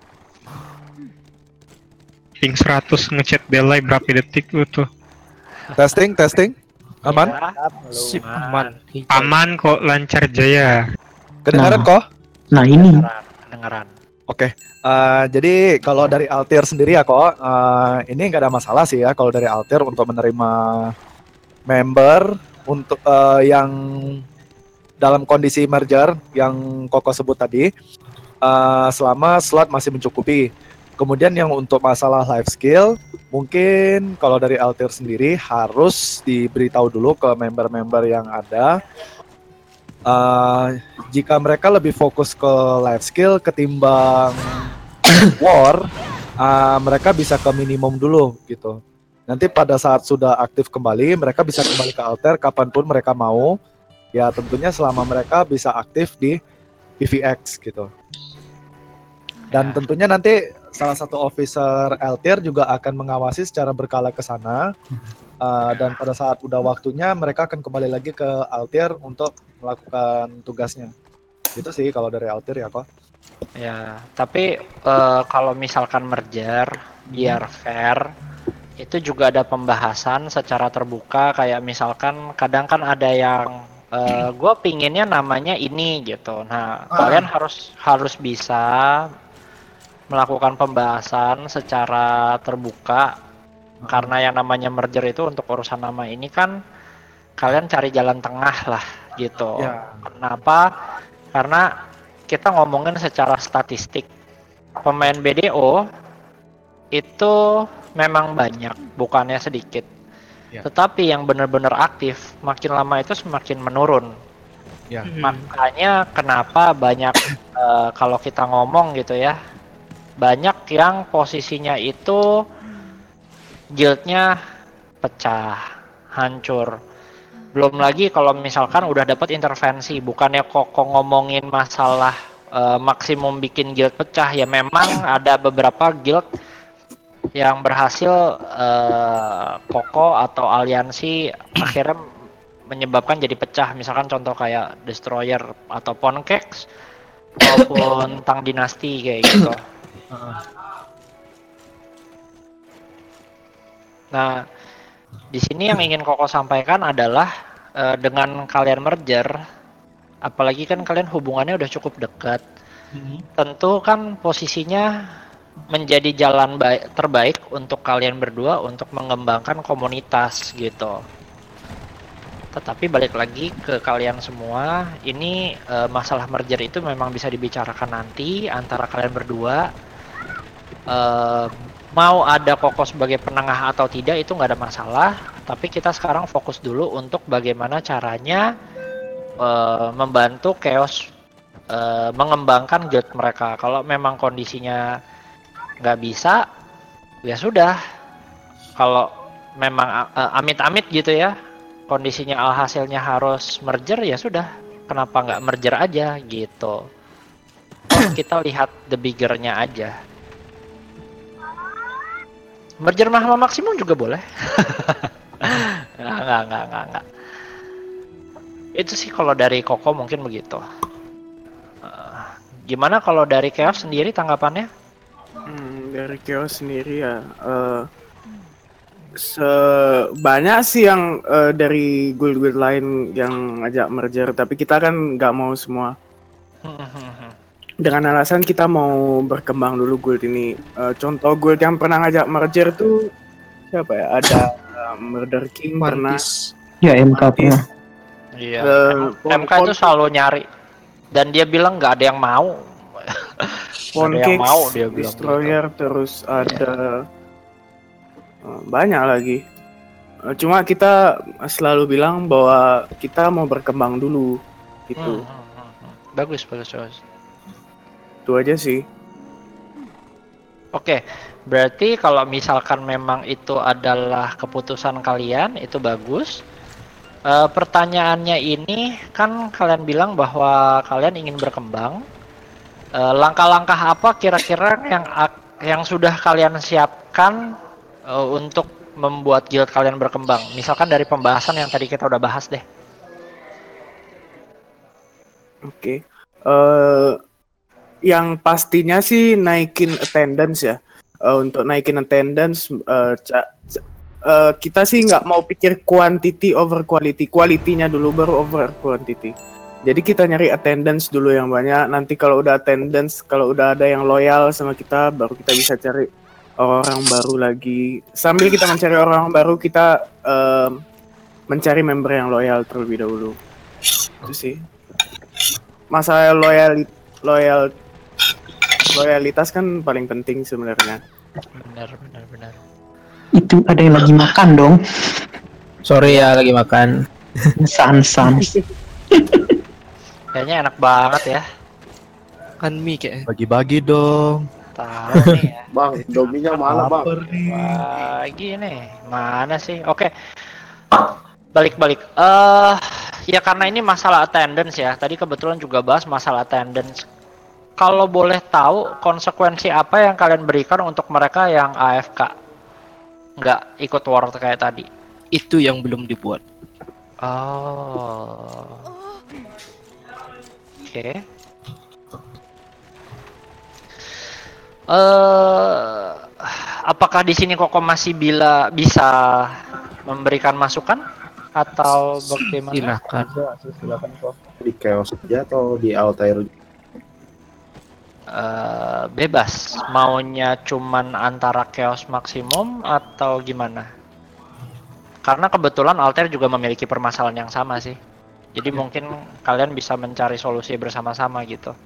Ping seratus ngechat Belai berapa detik itu? Testing, testing. Aman? Ya, Sip, aman. aman. Aman kok, lancar jaya. Kedengaran Nah. kok? Nah ini Kedengeran, kedengeran. Oke. Eh, jadi kalau dari Altair sendiri ya kok, eh, ini nggak ada masalah sih ya kalau dari Altair untuk menerima member untuk eh, yang dalam kondisi merger yang Koko sebut tadi, eh, selama slot masih mencukupi. Kemudian yang untuk masalah life skill, mungkin kalau dari Altair sendiri harus diberitahu dulu ke member-member yang ada. Uh, jika mereka lebih fokus ke life skill ketimbang war, uh, mereka bisa ke minimum dulu gitu. Nanti pada saat sudah aktif kembali, mereka bisa kembali ke Altair kapanpun mereka mau. Ya tentunya selama mereka bisa aktif di P V X gitu. Dan Ya. tentunya nanti salah satu officer Altair juga akan mengawasi secara berkala ke sana. Uh, dan pada saat udah waktunya mereka akan kembali lagi ke Altair untuk melakukan tugasnya. Itu sih kalau dari Altair ya kok. Ya, tapi eh, kalau misalkan merger biar fair, itu juga ada pembahasan secara terbuka. Kayak misalkan kadang kan ada yang eh, gue pinginnya namanya ini gitu. Nah, kalian harus harus bisa melakukan pembahasan secara terbuka. Karena yang namanya merger itu untuk urusan nama ini kan kalian cari jalan tengah lah gitu. Ya. Kenapa? Karena kita ngomongin secara statistik. Pemain B D O itu memang banyak, bukannya sedikit. Ya. Tetapi yang benar-benar aktif makin lama itu semakin menurun. Ya. Makanya kenapa banyak eh, kalau kita ngomong gitu ya, banyak yang posisinya itu guildnya pecah, hancur. Belum lagi kalau misalkan udah dapat intervensi, bukannya Koko ngomongin masalah uh, maksimum bikin guild pecah, ya memang ada beberapa guild yang berhasil uh, Koko atau aliansi akhirnya menyebabkan jadi pecah. Misalkan contoh kayak Destroyer atau Ponkex maupun Tang Dinasti kayak gitu. Nah, di sini yang ingin Koko sampaikan adalah uh, dengan kalian merger, apalagi kan kalian hubungannya udah cukup dekat, Mhm. tentu kan posisinya menjadi jalan baik, terbaik untuk kalian berdua untuk mengembangkan komunitas gitu. Tetapi balik lagi ke kalian semua, ini uh, masalah merger itu memang bisa dibicarakan nanti antara kalian berdua. Uh, mau ada Koko sebagai penengah atau tidak itu nggak ada masalah, tapi kita sekarang fokus dulu untuk bagaimana caranya uh, membantu Chaos uh, mengembangkan guild mereka. Kalau memang kondisinya nggak bisa, ya sudah. Kalau memang uh, amit-amit gitu ya, kondisinya alhasilnya harus merger, ya sudah. Kenapa nggak merger aja gitu? Terus kita lihat the bigger-nya aja. Merger mahal maksimum juga boleh. Nggak, nggak, nggak, nggak, nggak. Itu sih kalau dari Koko mungkin begitu. Uh, gimana kalau dari Chaos sendiri tanggapannya? Hmm, dari Chaos sendiri ya, uh, sebanyak sih yang uh, dari guild-guild lain yang ngajak merger, tapi kita kan nggak mau semua. Dengan alasan kita mau berkembang dulu guild ini. Uh, contoh guild yang pernah ngajak merger tuh siapa ya? Ada uh, Murder King pernah. ya M K pernah. Iya. Uh, M K itu selalu nyari dan dia bilang nggak ada yang mau. Ada yang mau dia bilang. Destroyer gitu. Terus ada uh, banyak lagi. Uh, cuma kita selalu bilang bahwa kita mau berkembang dulu gitu. Hmm, hmm, hmm, hmm. Bagus, bagus, bagus. Itu aja sih. Oke, berarti kalau misalkan memang itu adalah keputusan kalian, itu bagus. E, pertanyaannya ini, kan kalian bilang bahwa kalian ingin berkembang. E, langkah-langkah apa kira-kira yang ak- yang sudah kalian siapkan e, untuk membuat guild kalian berkembang? Misalkan dari pembahasan yang tadi kita udah bahas deh. Oke. Eh, yang pastinya sih naikin attendance ya. Eh, untuk naikin attendance, eh, ca- ca- eh, kita sih nggak mau pikir quantity over quality. Quality-nya dulu baru over quantity. Jadi kita nyari attendance dulu yang banyak. Nanti kalau udah attendance, kalau udah ada yang loyal sama kita, baru kita bisa cari orang baru lagi. Sambil kita mencari orang baru, kita eh, mencari member yang loyal terlebih dahulu. Itu sih. Masalah loyal loyal loyalitas kan paling penting sebenarnya. Benar, benar, benar. Itu ada yang lagi makan dong. Sorry ya lagi makan. San san. Kayaknya enak banget ya. Kan mie kayak. Bagi-bagi dong. Tahu nih ya. Bang, dominya mana bang? Bagi nih. Mana sih? Oke. Balik-balik. Eh ya karena ini masalah attendance ya. Tadi kebetulan juga bahas masalah attendance. Kalau boleh tahu konsekuensi apa yang kalian berikan untuk mereka yang A F K? Nggak ikut war kayak tadi. Itu yang belum dibuat. Oh. Oke. Eh, apakah di sini Koko masih bila bisa memberikan masukan atau bagaimana? Silakan. Silakan kok. Di chaos aja atau di Altair? Eh, bebas. Maunya cuman antara chaos maksimum atau gimana? Karena kebetulan Altair juga memiliki permasalahan yang sama sih. Jadi mungkin kalian bisa mencari solusi bersama-sama gitu.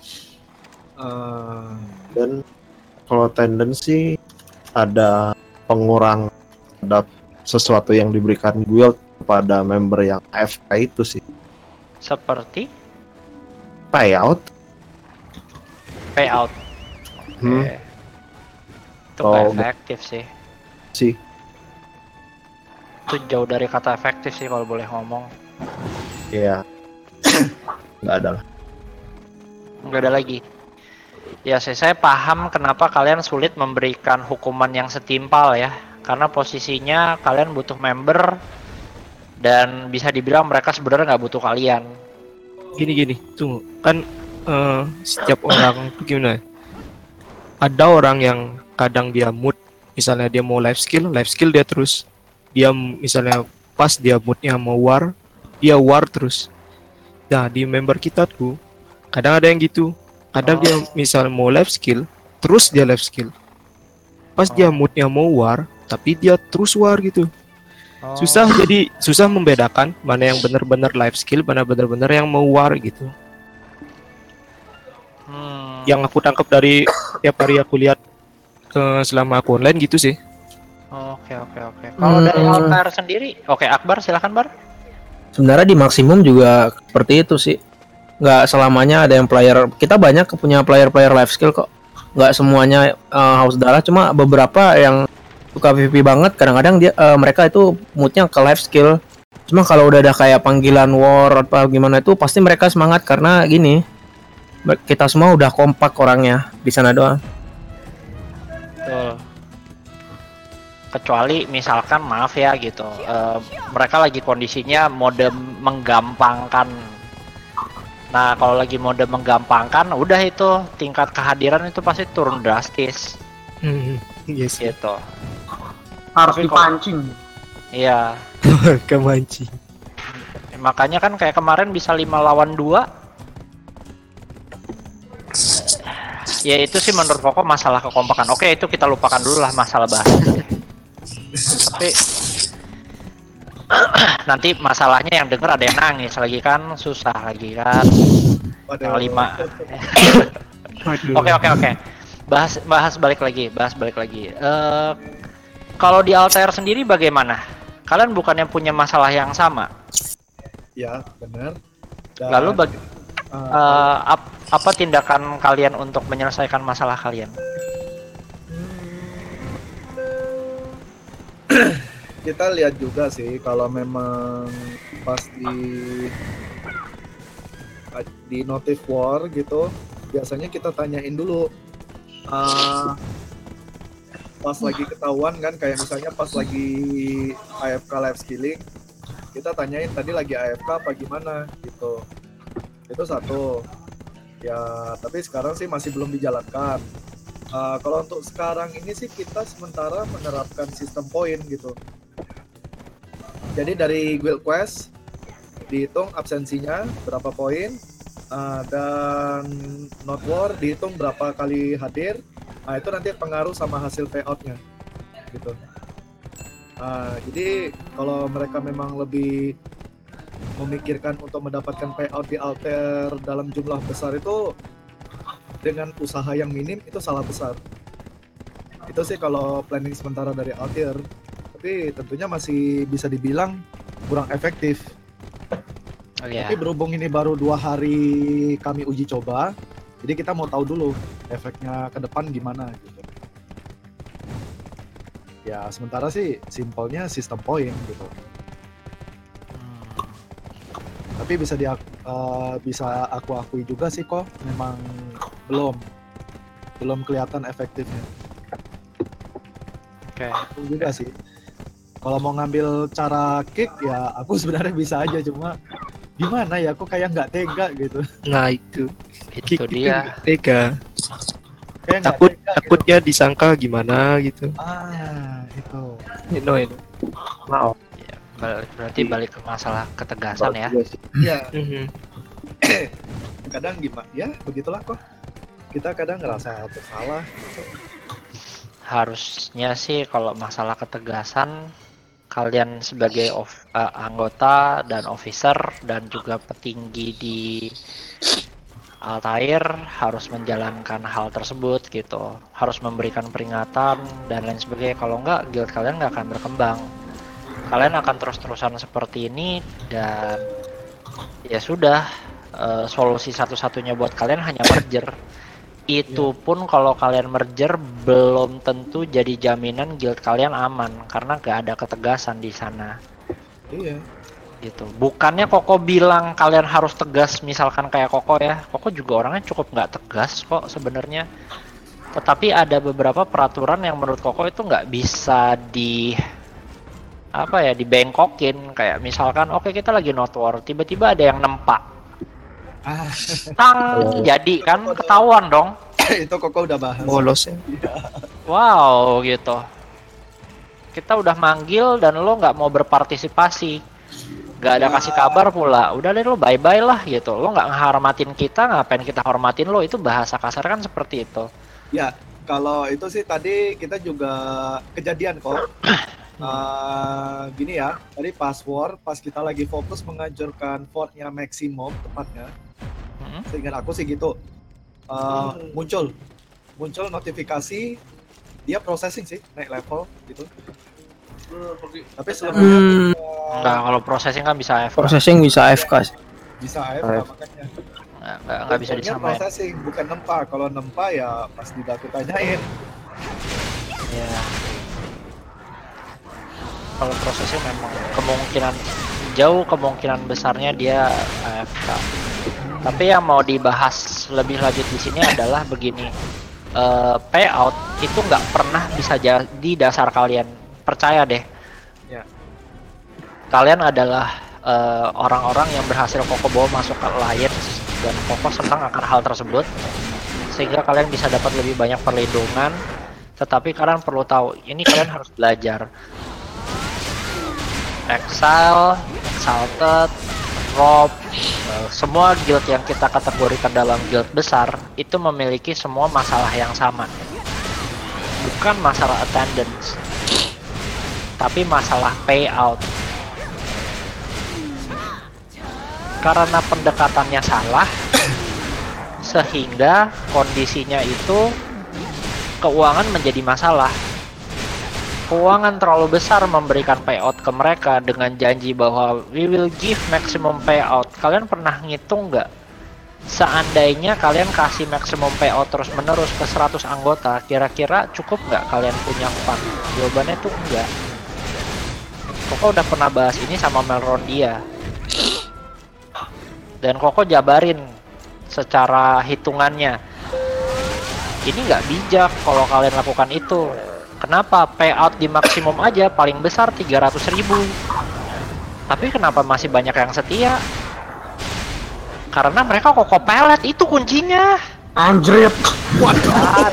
Eh, Dan kalau tendensi ada pengurang terhadap sesuatu yang diberikan guild kepada member yang A F K itu sih. Seperti Payout. payout. Hmm. Oke. Itu nggak Oh, efektif sih. Sih. Itu jauh dari kata efektif sih kalau boleh ngomong. Iya. Nggak ada lah. Nggak ada lagi. Ya sih, saya paham kenapa kalian sulit memberikan hukuman yang setimpal ya. Karena posisinya kalian butuh member dan bisa dibilang mereka sebenarnya nggak butuh kalian. Gini gini, tunggu. Kan eh, setiap orang tuh gimana? Ada orang yang kadang dia mood, misalnya dia mau life skill, life skill dia terus. Dia misalnya pas dia moodnya mau war, dia war terus. Nah di member kita tuh kadang ada yang gitu. Kadang dia misal mau life skill, terus dia life skill. Pas dia moodnya mau war, tapi dia terus war gitu. Susah, jadi susah membedakan mana yang benar-benar life skill, mana benar-benar yang mau war gitu. Hmm. Yang aku tangkap dari tiap hari aku lihat ke selama aku online gitu sih. Oke oke oke. Kalau dari Hmm. Altair sendiri, oke Akbar silakan Bar. Sebenarnya di maksimum juga seperti itu sih. Nggak selamanya ada yang player. Kita banyak punya player-player life skill kok. Nggak semuanya uh, haus darah, cuma beberapa yang suka P V P banget. Kadang-kadang dia uh, mereka itu moodnya ke life skill. Cuma kalau udah ada kayak panggilan war atau gimana itu pasti mereka semangat karena gini. Kita semua udah kompak orangnya di sana doang. Betul. Kecuali misalkan maaf ya gitu, eh, mereka lagi kondisinya mode menggampangkan. Nah kalau lagi mode menggampangkan, udah itu tingkat kehadiran itu pasti turun drastis. Hmm, yes. Gitu. Harus Tapi kalau- dipancing. Iya. Kemancing. Makanya kan kayak kemarin bisa lima lawan dua. Ya itu sih menurut Koko masalah kekompakan. Oke itu kita lupakan dulu lah masalah bahas. Tapi nanti masalahnya yang denger ada yang nangis lagi kan, susah lagi kan. Yang lima. Oke oke oke. Bahas bahas balik lagi, bahas balik lagi. Eh kalau di Altair sendiri bagaimana? Kalian bukannya punya masalah yang sama? Ya, benar. Dan, Lalu bag, uh, eh, ap- apa tindakan kalian untuk menyelesaikan masalah kalian? kita lihat juga sih kalau memang pas di di notif war gitu, biasanya kita tanyain dulu uh, pas lagi ketahuan kan, kayak misalnya pas lagi A F K live skilling, kita tanyain tadi lagi A F K apa gimana gitu. Itu satu. Ya, tapi sekarang sih masih belum dijalankan. Uh, kalau untuk sekarang ini sih kita sementara menerapkan sistem poin gitu. Jadi dari guild quest dihitung absensinya berapa poin, uh, dan not war dihitung berapa kali hadir. Nah itu nanti pengaruh sama hasil payoutnya gitu. Uh, jadi kalau mereka memang lebih memikirkan untuk mendapatkan payout di alter dalam jumlah besar itu dengan usaha yang minim, itu salah besar. Itu sih kalau planning sementara dari alter, tapi tentunya masih bisa dibilang kurang efektif. Oh, yeah. Tapi berhubung ini baru dua hari kami uji coba, jadi kita mau tahu dulu efeknya ke depan gimana gitu. Ya sementara sih simpelnya sistem poin gitu. Tapi bisa di uh, bisa aku akui juga sih kok memang belum belum kelihatan efektifnya. Oke. Okay. Juga sih. Kalau mau ngambil cara kick ya aku sebenarnya bisa aja, cuma gimana ya aku kayak nggak tega gitu. Nah itu itu dia tega. Kayak takut tega, takutnya gitu. Disangka gimana gitu. Ah itu. You know it. Nah, Berarti balik ke masalah ketegasan ya. Iya. Mhm. Kadang gimana ya begitulah kok. Kita kadang ngerasa bersalah gitu. Harusnya sih kalau masalah ketegasan, kalian sebagai of, uh, anggota dan officer dan juga petinggi di Altair harus menjalankan hal tersebut gitu. Harus memberikan peringatan dan lain sebagainya. Kalau enggak, guild kalian nggak akan berkembang. Kalian akan terus-terusan seperti ini dan ya sudah, uh, solusi satu-satunya buat kalian hanya merger. Itu pun kalau kalian merger belum tentu jadi jaminan guild kalian aman karena gak ada ketegasan di sana. Iya. Gitu. Bukannya Koko bilang kalian harus tegas, misalkan kayak Koko ya. Koko juga orangnya cukup nggak tegas kok sebenarnya. Tetapi ada beberapa peraturan yang menurut Koko itu nggak bisa di apa ya dibengkokin, kayak misalkan oke okay, kita lagi not war, tiba-tiba ada yang nempak. Ah. Tang, jadi kan ketahuan dong. Itu Koko udah bahas. Bolos ya. Wow, gitu. Kita udah manggil dan lo nggak mau berpartisipasi, nggak ada kasih kabar pula. Udah deh lo bye-bye lah gitu. Lo nggak ngehormatin kita, ngapain kita hormatin lo? Itu bahasa kasar kan seperti itu. Ya, kalau itu sih tadi kita juga kejadian kok. Uh, gini ya, tadi pas war, pas kita lagi fokus mengajarkan fort-nya maksimum tepatnya, hmm. seingat aku sih gitu, uh, hmm. muncul, muncul notifikasi, dia processing sih, naik level gitu. Tapi selebihnya hmm. uh, Enggak, kalau processing kan bisa A F K. Processing bisa A F K. Bisa A F K makanya. Nggak, nggak bisa disamain. Processing, bukan nempa. Kalau nempa ya pasti aku tanyain. Ya. Kalau prosesnya memang kemungkinan jauh kemungkinan besarnya dia A F K. Tapi yang mau dibahas lebih lanjut di sini adalah begini, uh, payout itu nggak pernah bisa jadi dasar kalian, percaya deh. Ya. Kalian adalah uh, orang-orang yang berhasil Koko bawa masuk ke Alliance dan Koko senang akan hal tersebut, sehingga kalian bisa dapat lebih banyak perlindungan. Tetapi kalian perlu tahu, ini kalian harus belajar. Exile, Exalted, Rob, uh, semua guild yang kita kategorikan dalam guild besar itu memiliki semua masalah yang sama. Bukan masalah attendance, tapi masalah payout. Karena pendekatannya salah, sehingga kondisinya itu keuangan menjadi masalah. Keuangan terlalu besar memberikan payout ke mereka dengan janji bahwa we will give maximum payout. Kalian pernah ngitung nggak? Seandainya kalian kasih maximum payout terus menerus ke seratus anggota, kira-kira cukup nggak kalian punya fund? Jawabannya tuh enggak. Koko udah pernah bahas ini sama Melrondia. Dan Koko jabarin secara hitungannya. Ini nggak bijak kalau kalian lakukan itu. Kenapa? Payout di maksimum aja paling besar tiga ratus ribu. Tapi kenapa masih banyak yang setia? Karena mereka koko pelet, itu kuncinya. Anjrit. Waduh.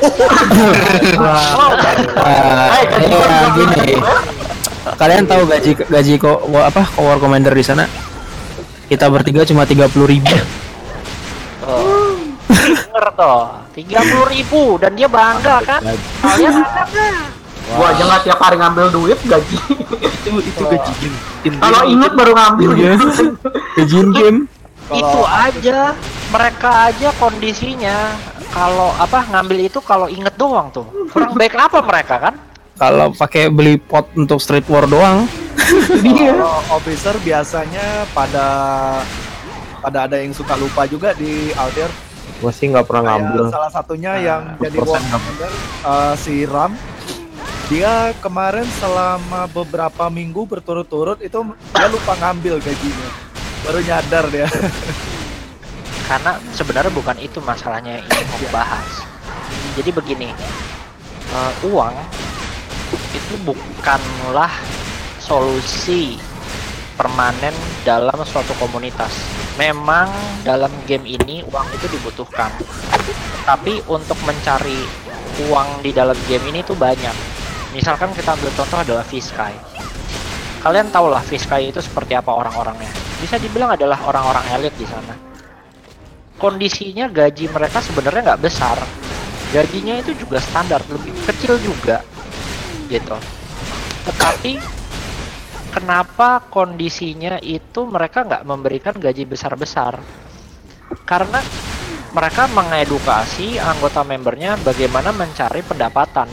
Ah, ya, gini. Kalian tahu gaji gaji kok apa War Commander di sana? Kita bertiga cuma tiga puluh ribu. Oh. Denger toh, tiga puluh ribu dan dia bangga kan? Kalian bangga. Gua aja nggak tiap hari ngambil duit gaji. itu itu gaji game. Kalau inget baru ngambil gitu. Gaji game. Itu aja, mereka aja kondisinya kalau apa ngambil itu kalau inget doang tuh. Kurang baik apa mereka kan? Kalau pakai beli pot untuk Street War doang. Kalau officer biasanya pada pada ada yang suka lupa juga di Altair. Gua sih nggak pernah ngambil. Salah satunya yang jadi War Commander uh, si Ram. Dia kemarin selama beberapa minggu berturut-turut itu dia lupa ngambil gajinya. Baru nyadar dia. Karena sebenarnya bukan itu masalahnya yang ingin aku bahas. Jadi begini, uh, uang itu bukanlah solusi permanen dalam suatu komunitas. Memang dalam game ini uang itu dibutuhkan. Tapi untuk mencari uang di dalam game ini tuh banyak. Misalkan kita ambil contoh adalah Fiskai. Kalian tahulah Fiskai itu seperti apa orang-orangnya. Bisa dibilang adalah orang-orang elit di sana. Kondisinya gaji mereka sebenarnya nggak besar. Gajinya itu juga standar, lebih kecil juga, gitu. Tetapi kenapa kondisinya itu mereka nggak memberikan gaji besar-besar? Karena mereka mengedukasi anggota membernya bagaimana mencari pendapatan.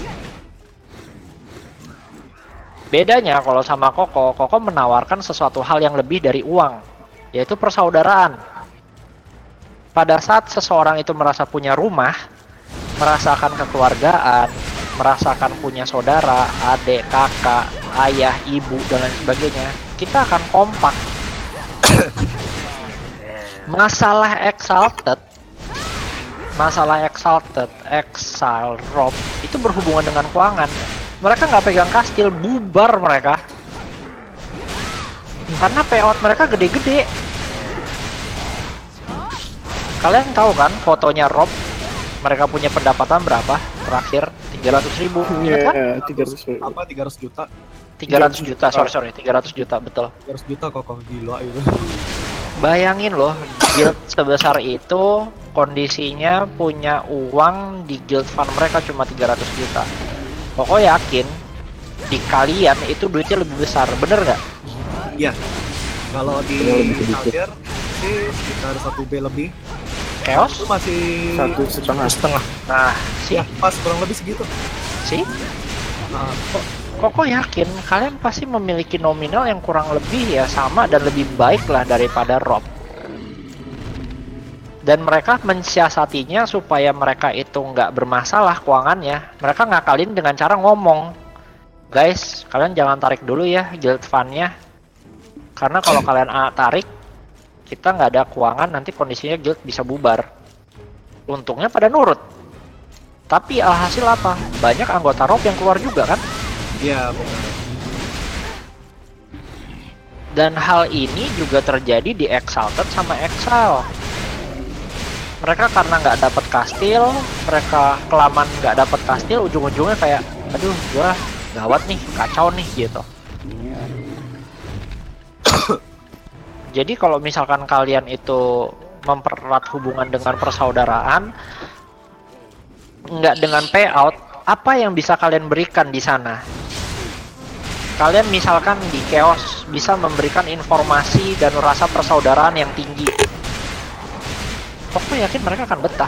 Bedanya kalau sama Koko, Koko menawarkan sesuatu hal yang lebih dari uang, yaitu persaudaraan. Pada saat seseorang itu merasa punya rumah, merasakan kekeluargaan, merasakan punya saudara, adik, kakak, ayah, ibu, dan lain sebagainya, kita akan kompak. Masalah Exalted, masalah Exalted, Exile, Rob, itu berhubungan dengan keuangan. Mereka nggak pegang kastil, bubar mereka. Karena payout mereka gede-gede. Kalian tahu kan fotonya Rob? Mereka punya pendapatan berapa? Terakhir tiga ratus ribu. Iya, kan? tiga ratus ribu. Apa tiga ratus juta? tiga ratus juta, sorry sorry, tiga ratus juta betul. tiga ratus juta kok gila itu. Bayangin loh, guild sebesar itu kondisinya punya uang di guild fund mereka cuma tiga ratus juta. Koko yakin di kalian itu duitnya lebih besar, bener nggak? Iya. Kalau di Altair sih sekitar satu B lebih. Chaos Itu masih Satu setengah. Setengah. Nah, sih, ya, pas kurang lebih segitu. sih. Nah, Kok Koko yakin kalian pasti memiliki nominal yang kurang lebih ya sama dan lebih baik lah daripada Rob. Dan mereka mensiasatinya supaya mereka itu nggak bermasalah keuangannya. Mereka ngakalin dengan cara ngomong, guys, kalian jangan tarik dulu ya guild fund-nya. Karena kalau kalian ah, tarik, kita nggak ada keuangan, nanti kondisinya guild bisa bubar. Untungnya pada nurut. Tapi alhasil apa? Banyak anggota Rob yang keluar juga kan? iya benar. Dan hal ini juga terjadi di Exalted sama Exile. Mereka karena nggak dapat kastil, mereka kelamaan nggak dapat kastil, ujung-ujungnya kayak, aduh, gua gawat nih, kacau nih, gitu. Jadi kalau misalkan kalian itu mempererat hubungan dengan persaudaraan, nggak dengan payout, apa yang bisa kalian berikan di sana? Kalian misalkan di Chaos bisa memberikan informasi dan rasa persaudaraan yang tinggi. Aku yakin mereka akan betah.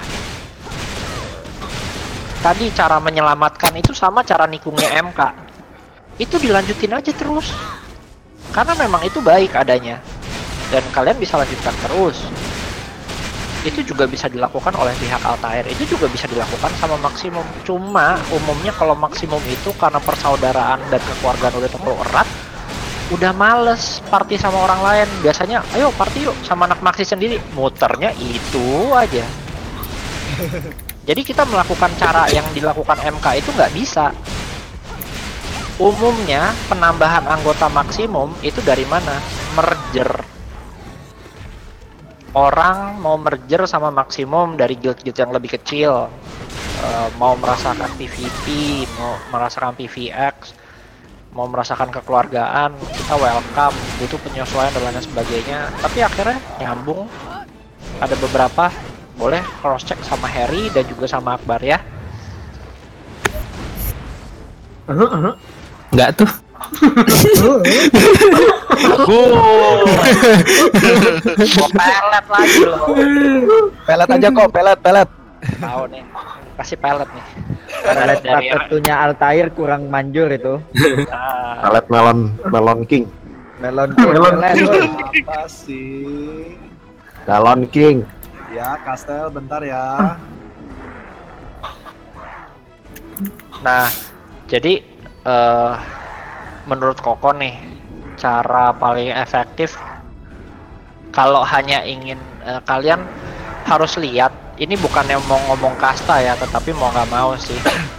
Tadi cara menyelamatkan itu sama cara nikungnya M K. Itu dilanjutin aja terus. Karena memang itu baik adanya. Dan kalian bisa lanjutkan terus. Itu juga bisa dilakukan oleh pihak Altair. Itu juga bisa dilakukan sama Maksimum. Cuma umumnya kalau Maksimum itu karena persaudaraan dan kekeluargaan udah terlalu erat, udah males party sama orang lain. Biasanya ayo party yuk sama anak Maxi sendiri, muternya itu aja. Jadi kita melakukan cara yang dilakukan M K itu nggak bisa. umumnya penambahan anggota maksimum itu dari mana? Merger. Orang mau merger sama maksimum dari guild-guild yang lebih kecil, uh, mau merasakan P V P, mau merasakan P V X, mau merasakan kekeluargaan, kita welcome, butuh penyesuaian dan lain sebagainya. Tapi akhirnya nyambung. Ada beberapa boleh cross check sama Harry dan juga sama Akbar ya. Enggak tuh. Mau pelet lagi loh. Pelet aja kok, pelet, pelet. Tahu nih, kasih pelet nih. Pelet dari kartunya Altair kurang manjur itu. Nah, Pelet melon, melon king. Melon melon. Apa sih? Galon king. Ya, Kastel bentar ya. Nah, jadi uh, menurut Koko nih, cara paling efektif kalau hanya ingin uh, kalian harus lihat, ini bukannya mau ngomong kasta ya, tetapi mau nggak mau sih.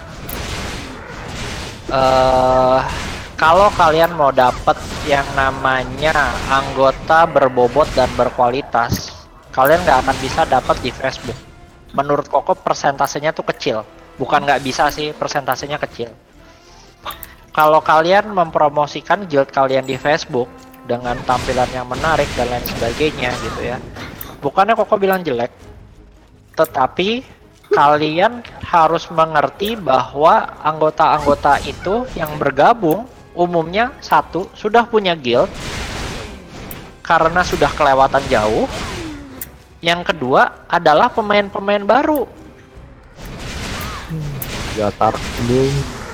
Uh, kalau kalian mau dapet yang namanya anggota berbobot dan berkualitas, kalian nggak akan bisa dapat di Facebook. Menurut Koko persentasenya tuh kecil. Bukan nggak bisa sih, persentasenya kecil. Kalau kalian mempromosikan guild kalian di Facebook dengan tampilan yang menarik dan lain sebagainya gitu ya, bukannya Koko bilang jelek, tetapi kalian harus mengerti bahwa anggota-anggota itu yang bergabung umumnya satu sudah punya guild karena sudah kelewatan jauh, yang kedua adalah pemain-pemain baru. Jatar belum.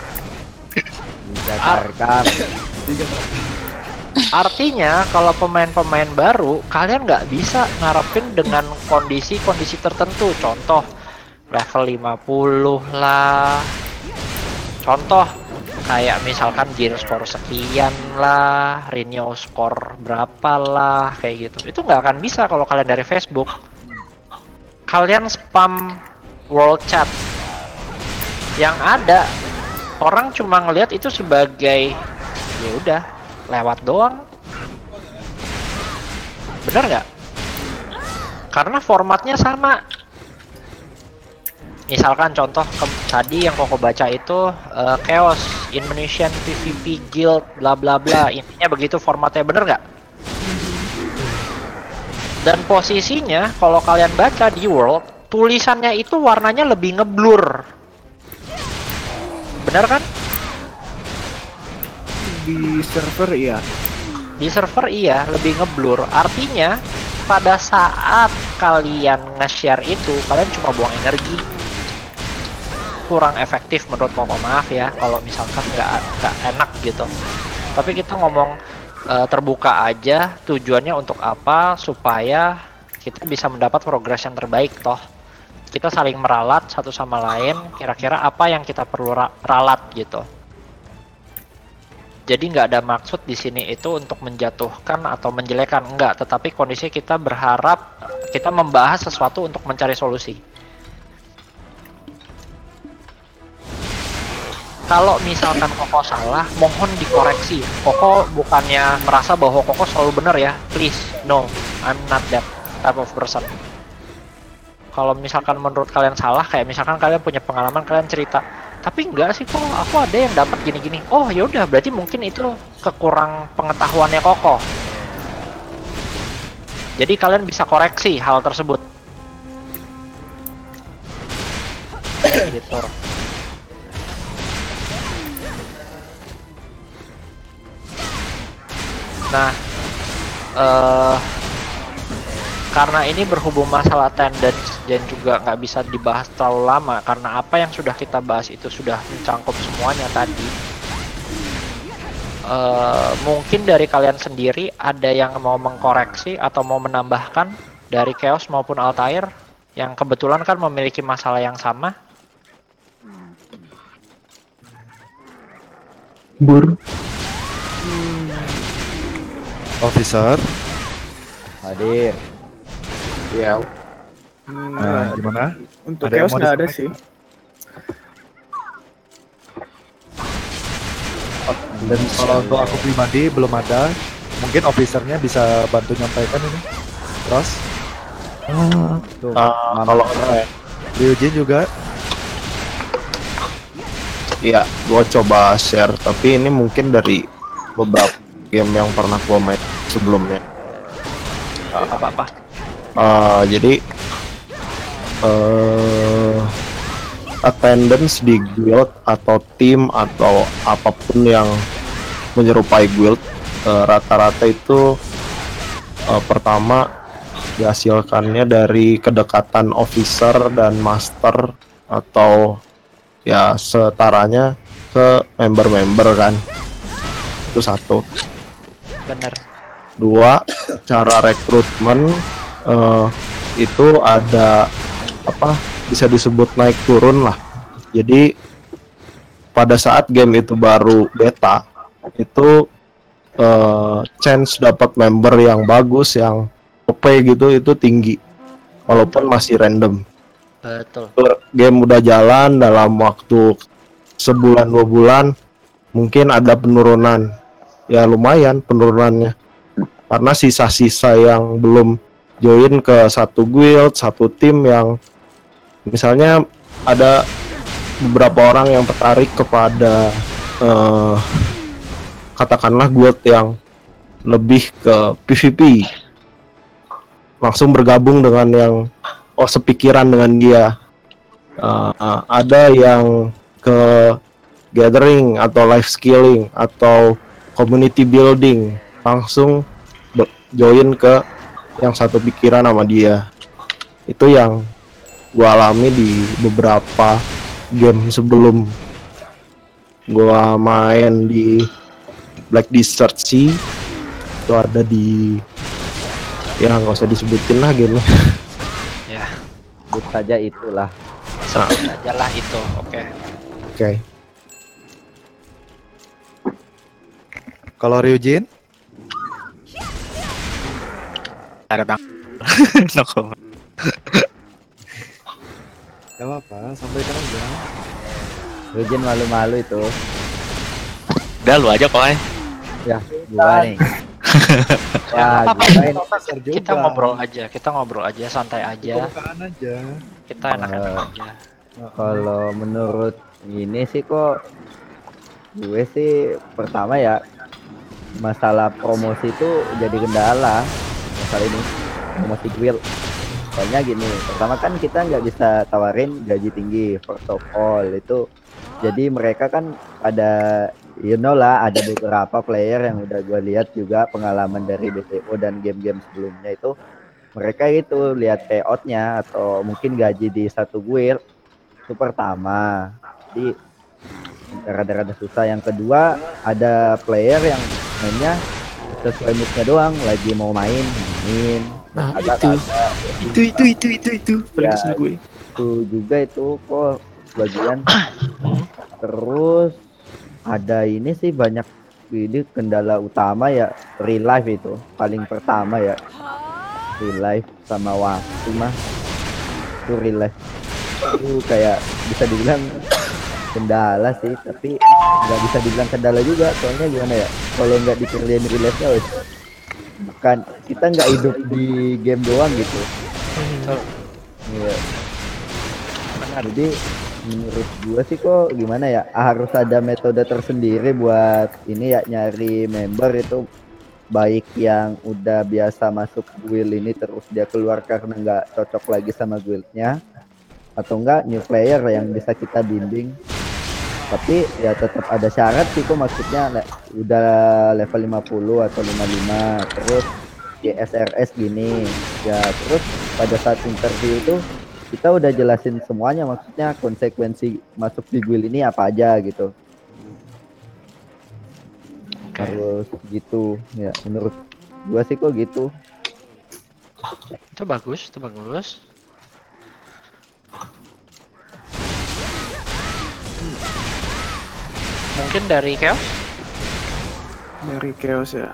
Jatarkan. Artinya kalau pemain-pemain baru kalian nggak bisa ngarepin dengan kondisi-kondisi tertentu. Contoh level lima puluh lah. Contoh kayak misalkan Jin skor sekian lah, Rinyo skor berapa lah, kayak gitu. Itu nggak akan bisa kalau kalian dari Facebook. Kalian spam world chat. Yang ada orang cuma ngelihat itu sebagai ya udah lewat doang. Bener nggak? Karena formatnya sama. Misalkan contoh ke- tadi yang Koko baca itu uh, Chaos Indonesian P V P Guild bla bla bla, intinya begitu formatnya, bener nggak? Dan posisinya kalau kalian baca di World, tulisannya itu warnanya lebih ngeblur. Bener kan? Di server iya. Di server iya, lebih ngeblur. Artinya pada saat kalian nge-share itu, kalian cuma buang energi. Kurang efektif menurut Koko, maaf ya kalau misalkan nggak nggak enak gitu. Tapi kita ngomong uh, terbuka aja, tujuannya untuk apa? Supaya kita bisa mendapat progres yang terbaik toh. Kita saling meralat satu sama lain, kira-kira apa yang kita perlu ra- ralat gitu. Jadi nggak ada maksud di sini itu untuk menjatuhkan atau menjelekan, enggak. Tetapi kondisi kita berharap kita membahas sesuatu untuk mencari solusi. Kalau misalkan Koko salah, mohon dikoreksi. Koko bukannya merasa bahwa Koko selalu benar ya, please, no, I'm not that type of person. Kalau misalkan menurut kalian salah, kayak misalkan kalian punya pengalaman, kalian cerita, tapi enggak sih kok, aku ada yang dapat gini-gini. Oh ya udah, berarti mungkin itu kekurang pengetahuannya Koko. Jadi kalian bisa koreksi hal tersebut. Gitu. Nah, uh, karena ini berhubung masalah attendance dan juga nggak bisa dibahas terlalu lama, karena apa yang sudah kita bahas itu sudah mencangkup semuanya tadi. Uh, mungkin dari kalian sendiri ada yang mau mengkoreksi atau mau menambahkan dari Chaos maupun Altair yang kebetulan kan memiliki masalah yang sama. Bur. Officer, Hadir. Ya, nah, gimana? Untuk Ada yang Chaos mau nggak ada disconnect? sih. Dan kalau untuk aku pribadi belum ada. Mungkin officernya bisa bantu nyampaikan ini. Terus? Uh, Tuh, uh, kalau saya, Ryujin juga. ya gua coba share, tapi ini mungkin dari beberapa game yang pernah gua main sebelumnya. Apa-apa. Uh, jadi uh, attendance di guild atau tim atau apapun yang menyerupai guild uh, rata-rata itu uh, pertama dihasilkannya dari kedekatan officer dan master atau ya setaranya ke member-member kan. Itu satu. Bener. Dua, cara rekrutmen uh, itu ada apa bisa disebut naik turun lah. Jadi pada saat game itu baru beta itu uh, chance dapat member yang bagus yang O P gitu itu tinggi walaupun masih random. Betul. Game udah jalan dalam waktu sebulan dua bulan mungkin ada penurunan, ya lumayan penurunannya karena sisa-sisa yang belum join ke satu guild, satu tim yang misalnya ada beberapa orang yang tertarik kepada uh, katakanlah guild yang lebih ke P V P, langsung bergabung dengan yang oh sepikiran dengan dia. Uh, uh, ada yang ke gathering atau life skilling atau community building, langsung join ke yang satu pikiran sama dia. Itu yang gua alami di beberapa game sebelum gua main di Black Desert Sea. Itu ada di ya nggak usah disebutin lah game. Ya. Sebut saja itulah. Sebut saja lah itu. Oke. Okay. Oke. Okay. Kalau Ryujin? Ada bang. No comment. Gak apa-apa, sampaikan aja. Ryujin malu-malu itu. Udah lu aja kok. Ya, gua nih. Ya, Wah, apa-apa. gua ini. Kita ngobrol aja, kita ngobrol aja, santai aja. Bukaan aja. Kita enak-enak Uh, aja. Kalau menurut ini sih kok gue sih pertama ya masalah promosi itu jadi kendala masalah ini promosi guild. Soalnya gini, pertama kan kita nggak bisa tawarin gaji tinggi first of all itu. Jadi mereka kan ada you know lah ada beberapa player yang udah gue lihat juga pengalaman dari B T O dan game-game sebelumnya itu mereka itu lihat payoutnya atau mungkin gaji di satu guild itu pertama. Jadi rada-rada susah. Yang kedua ada player yang mainnya sesuai moodnya doang, lagi mau main main. Nah, Ada- itu. ada- Itu itu itu itu itu paling Ya, kesel gue. itu juga itu kok bagian. Terus ada ini sih banyak ini kendala utama ya real life itu paling pertama ya real life sama waktu mah itu real life itu kayak bisa dibilang kendala sih tapi nggak bisa dibilang kendala juga soalnya gimana ya kalau nggak dikerjain real life nya wes bukan kita nggak hidup di game doang gitu. Iya. Jadi menurut gua sih kok gimana ya harus ada metode tersendiri buat ini ya nyari member itu baik yang udah biasa masuk guild ini terus dia keluar karena nggak cocok lagi sama guildnya atau enggak new player yang bisa kita bimbing tapi ya tetap ada syarat sih kok maksudnya le- udah level lima puluh atau lima puluh lima terus G S R S gini ya terus pada saat interview itu kita udah jelasin semuanya maksudnya konsekuensi masuk di guild ini apa aja gitu. Harus gitu ya menurut gua sih kok gitu. Itu bagus, itu bagus. Mungkin dari Chaos? Dari Chaos ya.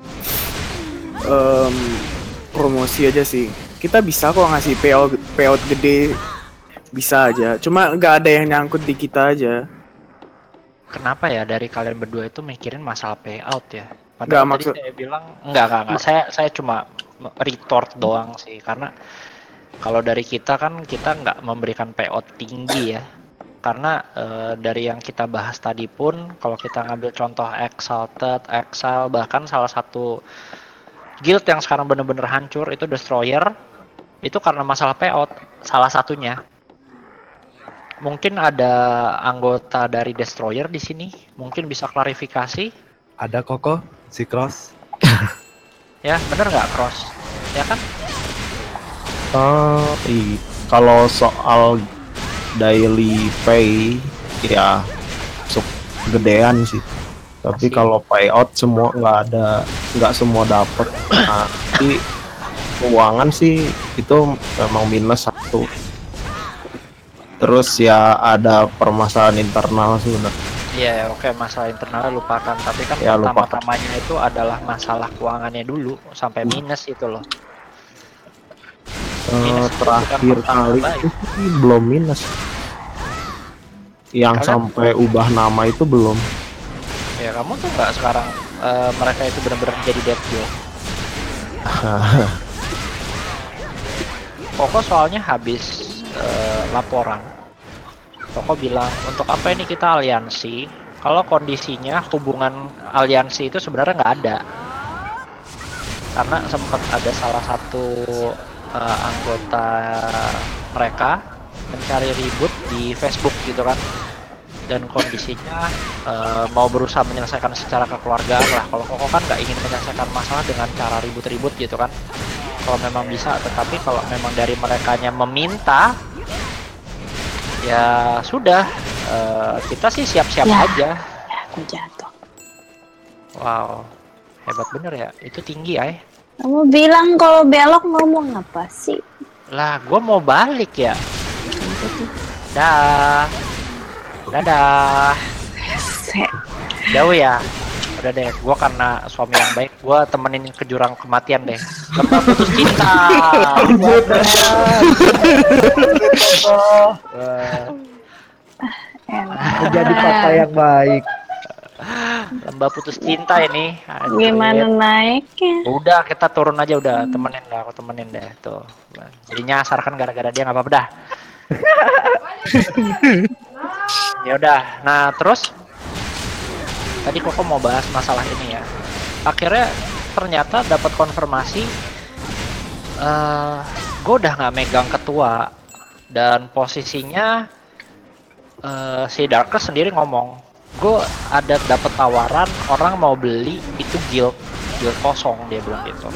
Em, promosi aja sih. Kita bisa kok ngasih payout payout gede, bisa aja. Cuma nggak ada yang nyangkut di kita aja. kenapa ya dari kalian berdua itu mikirin masalah payout ya? Nggak, Padahal tadi maksud- saya bilang enggak, enggak, enggak. Saya saya cuma retort doang sih, karena kalau dari kita kan kita nggak memberikan payout tinggi ya. Karena eh, dari yang kita bahas tadi pun, kalau kita ngambil contoh Exalted, Exile, bahkan salah satu guild yang sekarang bener-bener hancur itu Destroyer, itu karena masalah payout salah satunya. Mungkin ada anggota dari Destroyer di sini, mungkin bisa klarifikasi. Ada Koko, si Cross. Ya, bener nggak Cross? Ya kan? Eh, i- kalau soal daily pay ya cukup gedean sih. Tapi Masih. kalau payout semua nggak ada, nggak semua dapat. Nah, jadi keuangan sih itu memang minus satu. Terus ya ada permasalahan internal sebenarnya. Iya, ya, oke, masalah internalnya lupakan. Tapi kan Ya, lupakan. pertama-tamanya itu adalah masalah keuangannya dulu sampai minus itu loh. Eh, Minus itu terakhir bukan pertanda kali baik. itu sih belum minus. Yang Kalian- sampai ubah nama itu belum. Ya kamu tuh nggak sekarang eh, mereka itu benar-benar jadi dead guild. Koko soalnya habis eh, laporan. Koko bilang untuk apa ini kita aliansi? Kalau kondisinya hubungan aliansi itu sebenarnya nggak ada. Karena sempat ada salah satu eh, anggota mereka mencari ribut di Facebook gitu kan. Dan kondisinya eh, mau berusaha menyelesaikan secara kekeluargaan lah. Kalau Koko kan nggak ingin menyelesaikan masalah dengan cara ribut-ribut gitu kan. Kalau memang bisa, tetapi kalau memang dari merekanya meminta, ya sudah, eh, kita sih siap-siap Ya. aja. Aku jatuh. Wow, hebat bener ya. Itu tinggi ay. Kamu bilang kalau belok ngomong apa sih? Lah, gue mau balik ya. Dah. Dadah. Hese. Jauh ya. Udah deh, gue karena suami yang baik, gue temenin ke jurang kematian deh. Lembah putus cinta. Enak. Jadi papa yang baik. Lembah putus cinta ini. Anjir. Gimana naiknya? Udah, kita turun aja udah. Temenin dah, aku temenin deh. Tuh. Jadi nyasar kan gara-gara dia nggak apa-apa dah. Ya udah. Nah, terus tadi Koko mau bahas masalah ini ya. Akhirnya ternyata dapat konfirmasi eh gue udah nggak megang ketua dan posisinya eh, si Darkest sendiri ngomong, gue ada dapat tawaran orang mau beli itu guild guild kosong, dia bilang gitu.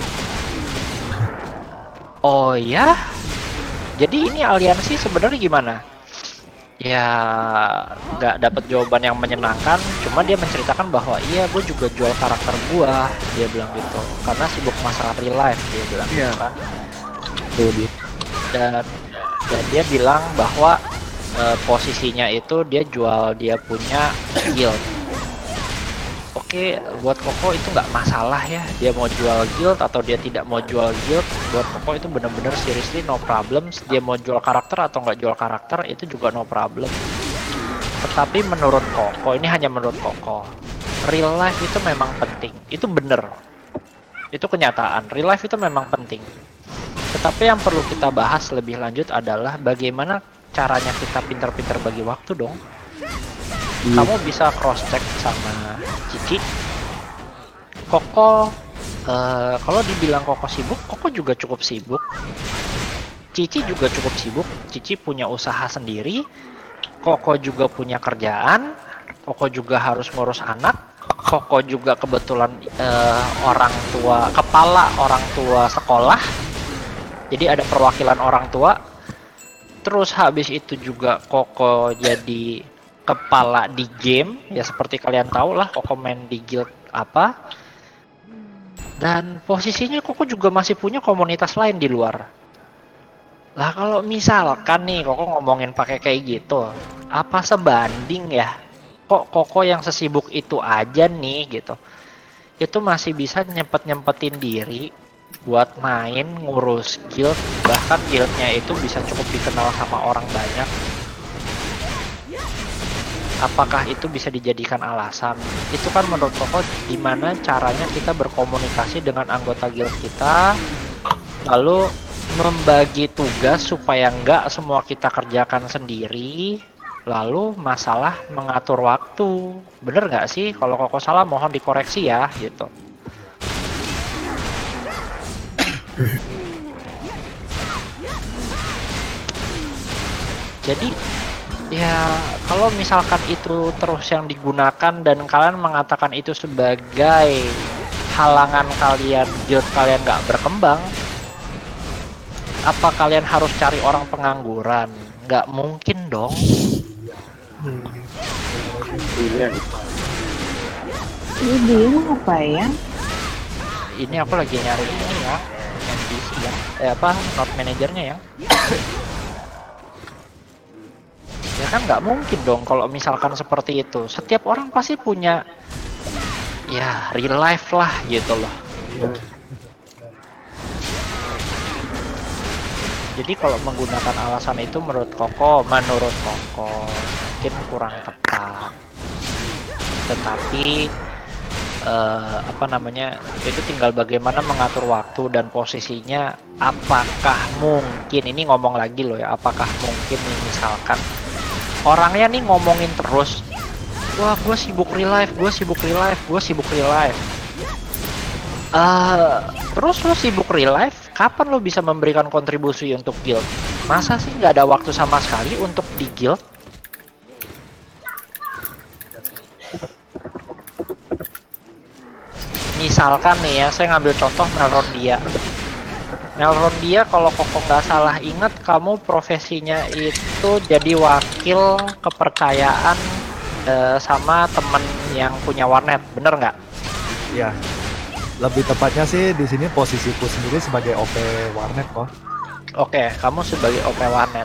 Oh ya, jadi ini aliansi sebenarnya gimana? Ya nggak dapat jawaban yang menyenangkan, cuma dia menceritakan bahwa iya gue juga jual karakter gua, dia bilang gitu, karena sibuk masalah real life, dia bilang gitu kan. Tuh dia. Dan dan dia bilang bahwa eh, posisinya itu dia jual dia punya guild. Oke, buat Koko itu nggak masalah ya, dia mau jual guild atau dia tidak mau jual guild. Buat Koko itu bener-bener seriously no problems. Dia mau jual karakter atau nggak jual karakter itu juga no problem. Tetapi menurut Koko, ini hanya menurut Koko, real life itu memang penting. Itu bener, itu kenyataan. Real life itu memang penting. Tetapi yang perlu kita bahas lebih lanjut adalah bagaimana caranya kita pintar-pintar bagi waktu dong. Kamu bisa cross check sama Cici. Koko, eh, kalau dibilang Koko sibuk, Koko juga cukup sibuk. Cici juga cukup sibuk. Cici punya usaha sendiri. Koko juga punya kerjaan. Koko juga harus ngurus anak. Koko juga kebetulan eh, orang tua, kepala orang tua sekolah. Jadi ada perwakilan orang tua. Terus habis itu juga Koko jadi kepala di game, ya seperti kalian tahu lah Koko main di guild apa. Dan posisinya Koko juga masih punya komunitas lain di luar. Lah kalau misalkan nih Koko ngomongin pakai kayak gitu, apa sebanding ya? Kok Koko yang sesibuk itu aja nih gitu, itu masih bisa nyempet-nyempetin diri buat main ngurus guild, bahkan guildnya itu bisa cukup dikenal sama orang banyak. apakah itu bisa dijadikan alasan? Itu kan menurut Koko gimana caranya kita berkomunikasi dengan anggota guild kita, lalu membagi tugas supaya nggak semua kita kerjakan sendiri, lalu masalah mengatur waktu. Bener nggak sih? Kalau Koko salah mohon dikoreksi ya gitu. Jadi ya kalau misalkan itu terus yang digunakan dan kalian mengatakan itu sebagai halangan kalian, guild kalian nggak berkembang, apa kalian harus cari orang pengangguran? Nggak mungkin dong. Ini dia apa ya? Ini aku lagi nyari ini ya, N P C ya, eh apa, not manajernya ya. Ya kan nggak mungkin dong kalau misalkan seperti itu. Setiap orang pasti punya ya real life lah gitu loh. Jadi kalau menggunakan alasan itu menurut Koko, menurut Koko mungkin kurang tepat. Tetapi eh, apa namanya, itu tinggal bagaimana mengatur waktu dan posisinya. Apakah mungkin, ini ngomong lagi loh ya, apakah mungkin nih misalkan orangnya nih ngomongin terus, wah gue sibuk real life, gue sibuk real life, gue sibuk real life. Uh, terus lo sibuk real life, kapan lo bisa memberikan kontribusi untuk guild? Masa sih nggak ada waktu sama sekali untuk di guild? Misalkan nih ya, saya ngambil contoh Melrondia. Melrondia kalau Koko nggak salah ingat, kamu profesinya itu jadi wakil kepercayaan uh, sama temen yang punya warnet, bener nggak? Ya, lebih tepatnya sih di sini posisiku sendiri sebagai O P warnet kok. Oke, kamu sebagai O P warnet.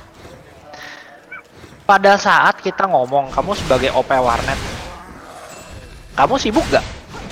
Pada saat kita ngomong kamu sebagai O P warnet, kamu sibuk nggak?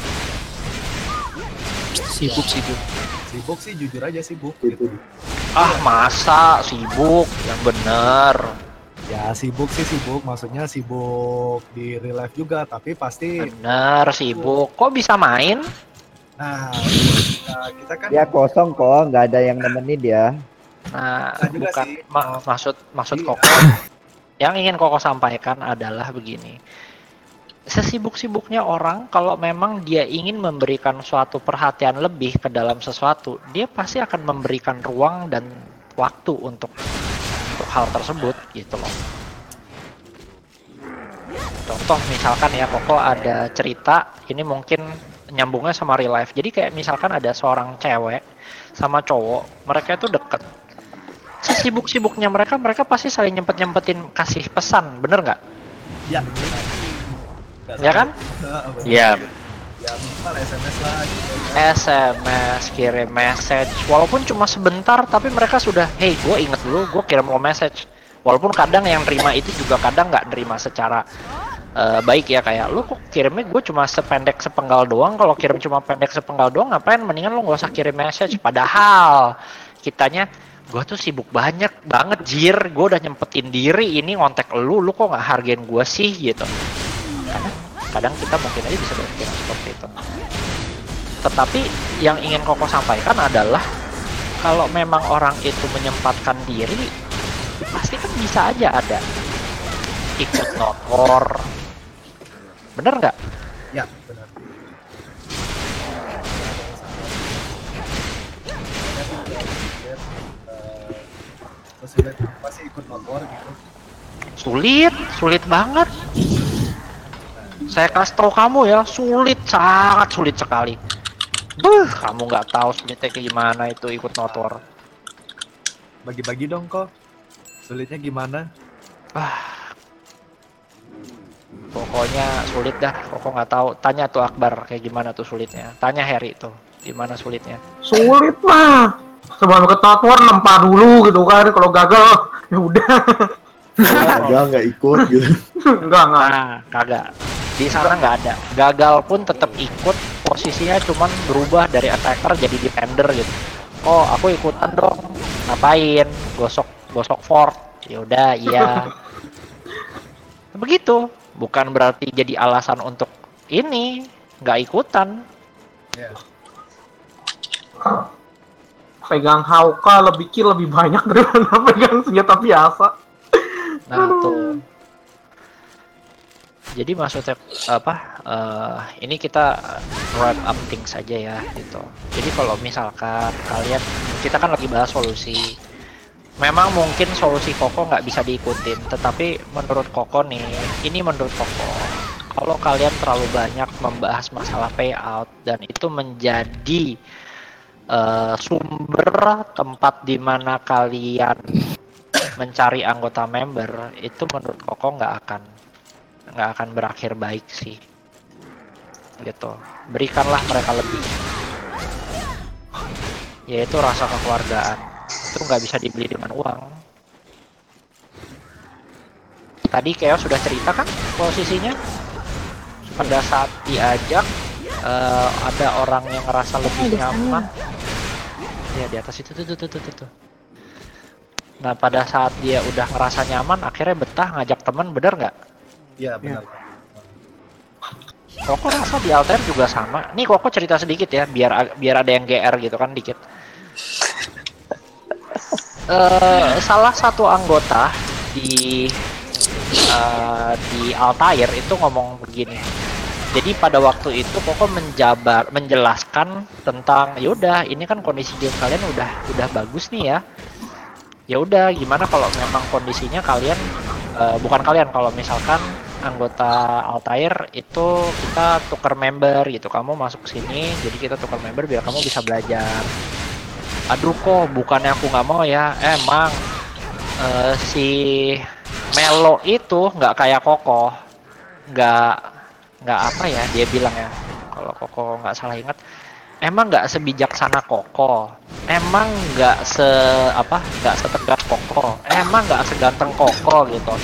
Sibuk, sibuk. Sibuk sih, jujur aja sibuk gitu. Ah, masa sibuk? Yang bener. Ya sibuk sih sibuk, maksudnya sibuk di real life juga, tapi pasti bener sibuk. Kok bisa main? Nah, nah kita kan Dia kosong kok, nggak ada yang nemenin dia. Nah, Nah, juga bukan sih. ma- maksud maksud Iya. Koko. Yang ingin Koko sampaikan adalah begini. Sesibuk-sibuknya orang, kalau memang dia ingin memberikan suatu perhatian lebih ke dalam sesuatu, dia pasti akan memberikan ruang dan waktu untuk untuk hal tersebut gitu loh. Contoh misalkan ya, Koko ada cerita, ini mungkin nyambungnya sama real life. Jadi kayak misalkan ada seorang cewek sama cowok, mereka itu deket. Sesibuk-sibuknya mereka, mereka pasti saling nyempet-nyempetin kasih pesan, bener nggak? ya. Ya kan? Iya. Ya minimal S M S lah gitu. S M S, kirim message, walaupun cuma sebentar, tapi mereka sudah, hey gue inget dulu, gue kirim lo message. Walaupun kadang yang terima itu juga kadang nggak nerima secara uh, baik ya, kayak lu kok kirimnya gue cuma sependek sepenggal doang, kalau kirim cuma pendek sepenggal doang ngapain, mendingan lu nggak usah kirim message. Padahal kitanya, gue tuh sibuk banyak banget jir, gue udah nyempetin diri ini ngontek lu, lu kok nggak hargain gue sih gitu. Karena kadang kita mungkin aja bisa berpikiran seperti itu. Tetapi yang ingin Koko sampaikan adalah kalau memang orang itu menyempatkan diri, pasti kan bisa aja ada ikut notor, bener nggak? Ya benar. Terus pasti ikut notor gitu. Sulit, sulit banget. Saya kasih tahu kamu ya, sulit, sangat sulit sekali. Buh, kamu nggak tahu sulitnya kayak gimana itu ikut notor. Bagi-bagi dong kok. Sulitnya gimana? Ah, pokoknya sulit dah. Koko nggak tahu. Tanya tuh Akbar kayak gimana tuh sulitnya. Tanya Harry tuh, gimana sulitnya. Sulit lah. Sebelum ke notor nempa dulu gitu kan. Kalau gagal ya udah. Gagal nggak ikut gitu. Enggak enggak. Nah, kagak. Di sana nggak ada. Gagal pun tetap ikut. Posisinya cuman berubah dari attacker jadi defender gitu. Oh, aku ikutan dong. Ngapain? Gosok gosok fort. Ya udah, iya. Begitu. Bukan berarti jadi alasan untuk ini nggak ikutan. Ya. Pegang Hauka lebih kill lebih banyak daripada pegang senjata biasa. Nah tuh. Jadi maksudnya apa? Uh, ini kita wrap up things saja ya gitu. Jadi kalau misalkan kalian, kita kan lagi bahas solusi. Memang mungkin solusi Koko nggak bisa diikutin, tetapi menurut Koko nih, ini menurut Koko, kalau kalian terlalu banyak membahas masalah payout dan itu menjadi uh, sumber tempat di mana kalian mencari anggota member, itu menurut Koko nggak akan nggak akan berakhir baik sih, gitu. Berikanlah mereka lebih, yaitu rasa kekeluargaan. Itu nggak bisa dibeli dengan uang. Tadi Chaos sudah cerita kan posisinya, pada saat diajak uh, ada orang yang ngerasa lebih nyaman. Ya di atas itu tuh tuh tuh tuh tuh. Nah pada saat dia udah ngerasa nyaman, akhirnya betah ngajak teman, bener nggak? Iya benar. Koko rasa di Altair juga sama. Nih Koko cerita sedikit ya, biar biar ada yang G R gitu kan dikit. Uh, salah satu anggota di uh, di Altair itu ngomong begini. Jadi pada waktu itu Koko menjabar menjelaskan tentang yaudah ini kan kondisi game kalian udah udah bagus nih ya. Ya udah gimana kalau memang kondisinya kalian uh, bukan kalian kalau misalkan anggota Altair itu kita tukar member gitu. Kamu masuk sini jadi kita tukar member biar kamu bisa belajar. Aduh kok bukannya aku nggak mau ya, emang uh, si Melo itu nggak kayak Koko, nggak nggak apa ya dia bilang ya, kalau Koko nggak salah ingat, emang nggak sebijaksana Koko, emang nggak se apa nggak setegas Koko, emang nggak seganteng Koko gitu.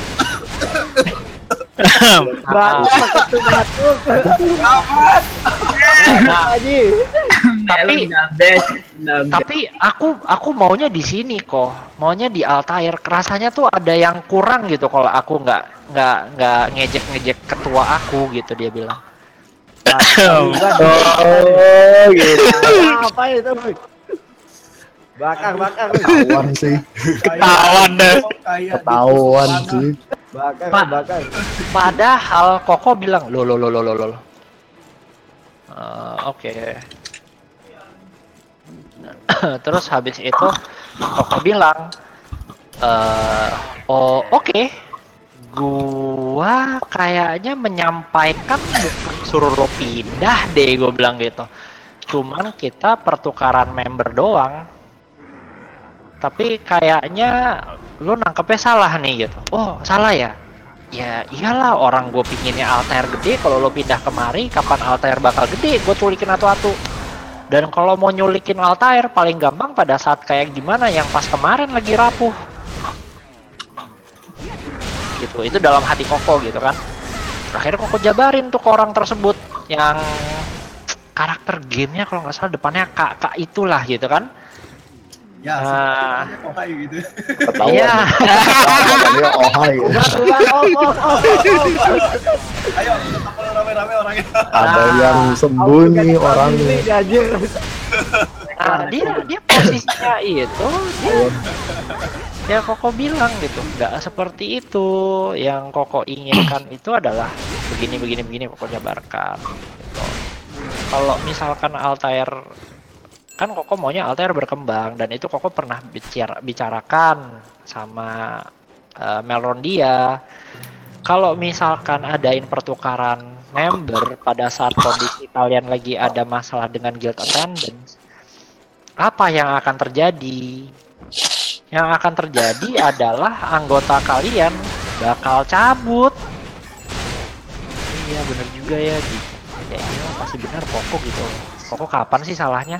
Nah, tapi tapi aku aku maunya di sini kok, maunya di Altair. Rasanya tuh ada yang kurang gitu kalau aku nggak nggak nggak ngejek ngejek ketua aku gitu dia bilang. Oh gitu. Apa itu? Bakar bakar. Ketahuan sih. Ketahuan deh. Ketahuan sih. Bakar Pa bakar. Padahal Koko bilang lo lo lo lo lo lo. Uh, Oke. Okay. Terus habis itu Koko bilang, uh, oh oke, okay. Gua kayaknya menyampaikan bukan suruh lo pindah deh, gue bilang gitu. Cuman kita pertukaran member doang. Tapi kayaknya lo nangkepnya salah nih gitu. Oh salah ya? Ya iyalah orang gue pinginnya Altair gede, kalau lo pindah kemari kapan Altair bakal gede, gue culikin atu-atu. Dan kalau mau nyulikin Altair paling gampang pada saat kayak gimana yang pas kemarin lagi rapuh. Gitu, itu dalam hati Koko gitu kan. Akhirnya Koko jabarin tuh ke orang tersebut yang karakter gamenya kalau nggak salah depannya kak kak itulah gitu kan. Ya, uh, ohai gitu. Iya. Dia ohai. Ayo, rame-rame orangnya. Ada yang sembunyi orangnya. Nah, dia dia posisinya itu dia ya Koko bilang gitu, nggak seperti itu. Yang Koko inginkan itu adalah begini begini begini Koko jabarkan. Gitu. Kalau misalkan Altair kan Koko maunya Altair berkembang dan itu Koko pernah bicara, bicarakan sama uh, Melrondia. Kalau misalkan adain pertukaran member pada saat kondisi kalian lagi ada masalah dengan guild attendance, apa yang akan terjadi? Yang akan terjadi adalah anggota kalian bakal cabut. Iya bener juga ya gitu. Ya iya pasti benar Koko gitu. Koko kapan sih salahnya?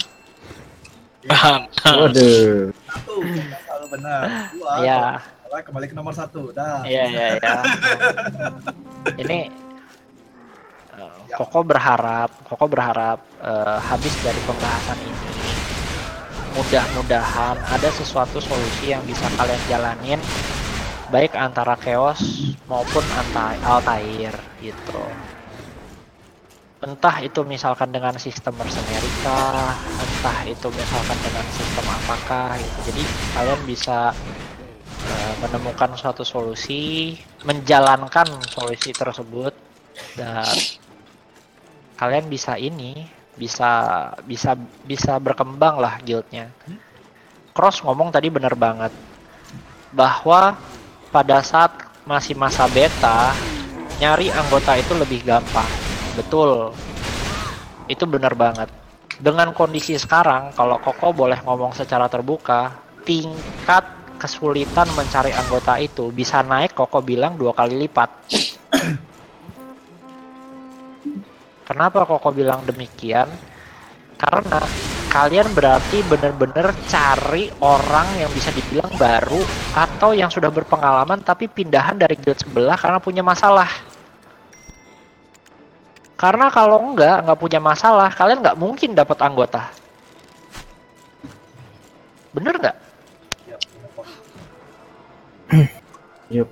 Waduh. Satu, selalu benar. Dua, ya. Kembali ke nomor satu. Dah. Iya iya iya. Ini uh, Koko berharap, Koko berharap uh, habis dari pembahasan ini, mudah-mudahan ada sesuatu solusi yang bisa kalian jalanin baik antara Chaos maupun anti Altair gitu. Entah itu misalkan dengan sistem mercenary-kah, entah itu misalkan dengan sistem apakah gitu. Jadi kalian bisa uh, menemukan suatu solusi, menjalankan solusi tersebut, dan kalian bisa ini bisa bisa bisa berkembang lah guildnya. Cross ngomong tadi bener banget bahwa pada saat masih masa beta nyari anggota itu lebih gampang. Betul, itu bener banget. Dengan kondisi sekarang, kalau Koko boleh ngomong secara terbuka, tingkat kesulitan mencari anggota itu bisa naik, Koko bilang dua kali lipat. Kenapa Koko bilang demikian? Karena kalian berarti bener-bener cari orang yang bisa dibilang baru atau yang sudah berpengalaman tapi pindahan dari guild sebelah karena punya masalah. Karena kalau enggak, enggak punya masalah, kalian nggak mungkin dapat anggota. Bener nggak? Yup.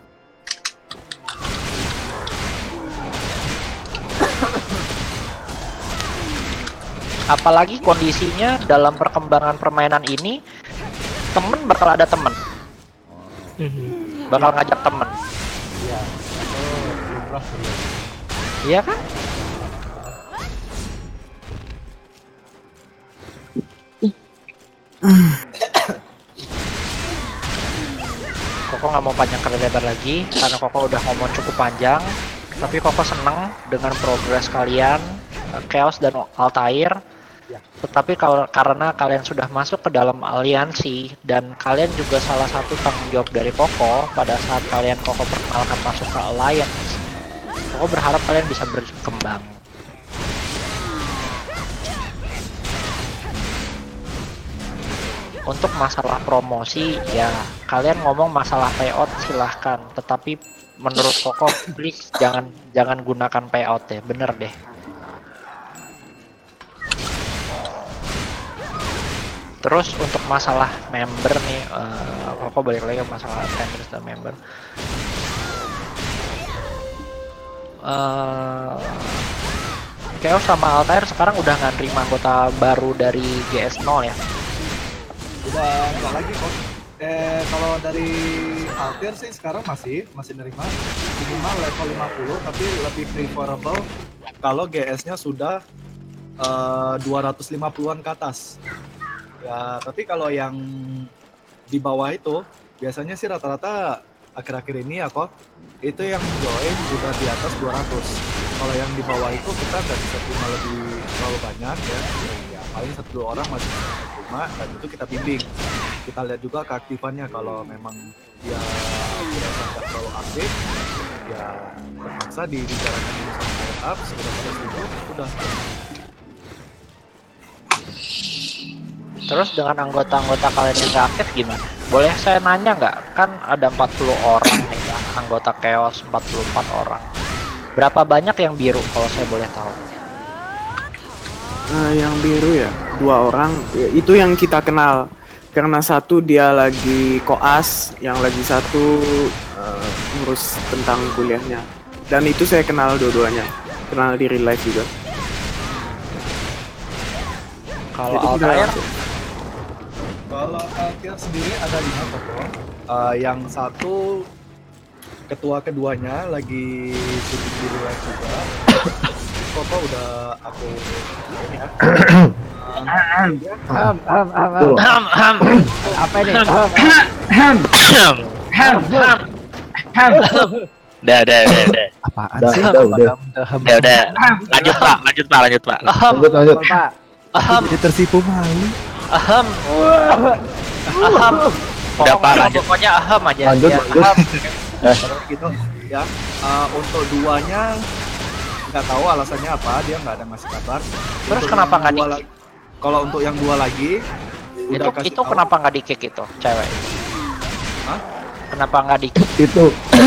Apalagi kondisinya dalam perkembangan permainan ini, temen bakal ada temen. Bakal ngajak temen. Iya. Oh, iya kan? Koko nggak mau panjang kali lebar lagi karena Koko udah ngomong cukup panjang, tapi Koko seneng dengan progres kalian, Chaos dan Altair. Tetapi kalau karena kalian sudah masuk ke dalam aliansi dan kalian juga salah satu tanggung jawab dari Koko pada saat kalian Koko perkenalkan masuk ke alliance, Koko berharap kalian bisa berkembang. Untuk masalah promosi, ya kalian ngomong masalah payout silahkan, tetapi menurut Koko please jangan jangan gunakan payout ya, bener deh. Terus untuk masalah member nih, uh, Koko balik lagi ke masalah vendors dan member. Uh, Chaos sama Altair sekarang udah nggak nerima anggota baru dari G S nol ya? Udah enggak lagi kok. Eh kalau dari Altair sih sekarang masih masih nerima minimal level lima puluh, tapi lebih preferable kalau G S-nya sudah uh, dua ratus lima puluhan ke atas. Ya, tapi kalau yang di bawah itu biasanya sih rata-rata akhir-akhir ini ya kok itu yang join udah di atas dua ratus. Kalau yang di bawah itu kita nggak bisa terima lebih terlalu banyak ya. Ya paling satu dua orang masih bisa terima, dan itu kita bimbing. Kita lihat juga keaktifannya, kalau memang dia dirasa nggak terlalu aktif, ya terpaksa dibicarakan dulu sama higher up, sudah pada setuju, udah. Terus dengan anggota-anggota kalian yang gak aktif gimana? Boleh saya nanya nggak? Kan ada empat puluh orang nih ya, anggota Chaos empat puluh empat orang. Berapa banyak yang biru kalau saya boleh tahu? Uh, yang biru ya, dua orang. Ya, itu yang kita kenal. Karena satu dia lagi koas, yang lagi satu uh, ngurus tentang kuliahnya. Dan itu saya kenal dua-duanya. Kenal di real life juga. Kalau Altair? Kalau Altair sendiri ada lima toko. Uh, yang satu ketua keduanya lagi syuting di luar juga. Koko udah aku ini ya. Ham ham ham ham ham. Apa ini? Ham ham ham ham ham. Udah, udah, udah, udah. Apaan Udah, sih? udah, udah. Udah, udah. Lanjut Pak, lanjut Pak, lanjut Pak. Lanjut, lanjut. Pak. Aham, Jadi tersipu malu. aham, aham. Udah Pak, lanjut. Pokoknya aham aja. Lanjut, Ya, lanjut. aham. Terus gitu ya. Uh, untuk duanya nggak tahu alasannya apa, dia nggak ada ngasih kabar. Terus Untuk kenapa yang nggak dua di- la- Kalau untuk yang dua lagi Itu udah kasih itu tahu. kenapa nggak di kick itu, cewek? Hah? Kenapa nggak di kick? Itu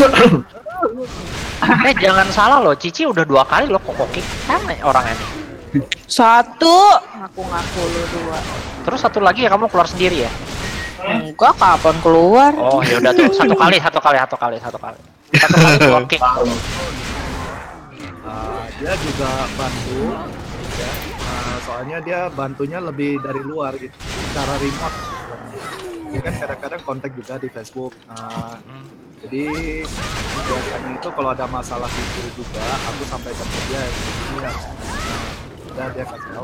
Eh jangan salah loh, Cici udah dua kali loh kok kick. Kan orang ini. Satu. Ngaku-ngaku lu dua. Terus satu lagi ya kamu keluar sendiri ya? Enggak, kapan keluar? Oh ya udah tuh satu kali satu kali satu kali satu kali satu kali blocking. Uh, dia juga bantu ya. Uh, soalnya dia bantunya lebih dari luar gitu, secara remote. Dia kan kadang-kadang kontak juga di Facebook. Uh, jadi biasanya itu kalau ada masalah itu juga aku sampaikan ke dia ini ya. Udah dia kasih tahu.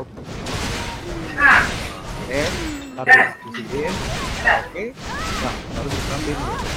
Oke, harus disisihin. Oke, nah harus diterapin.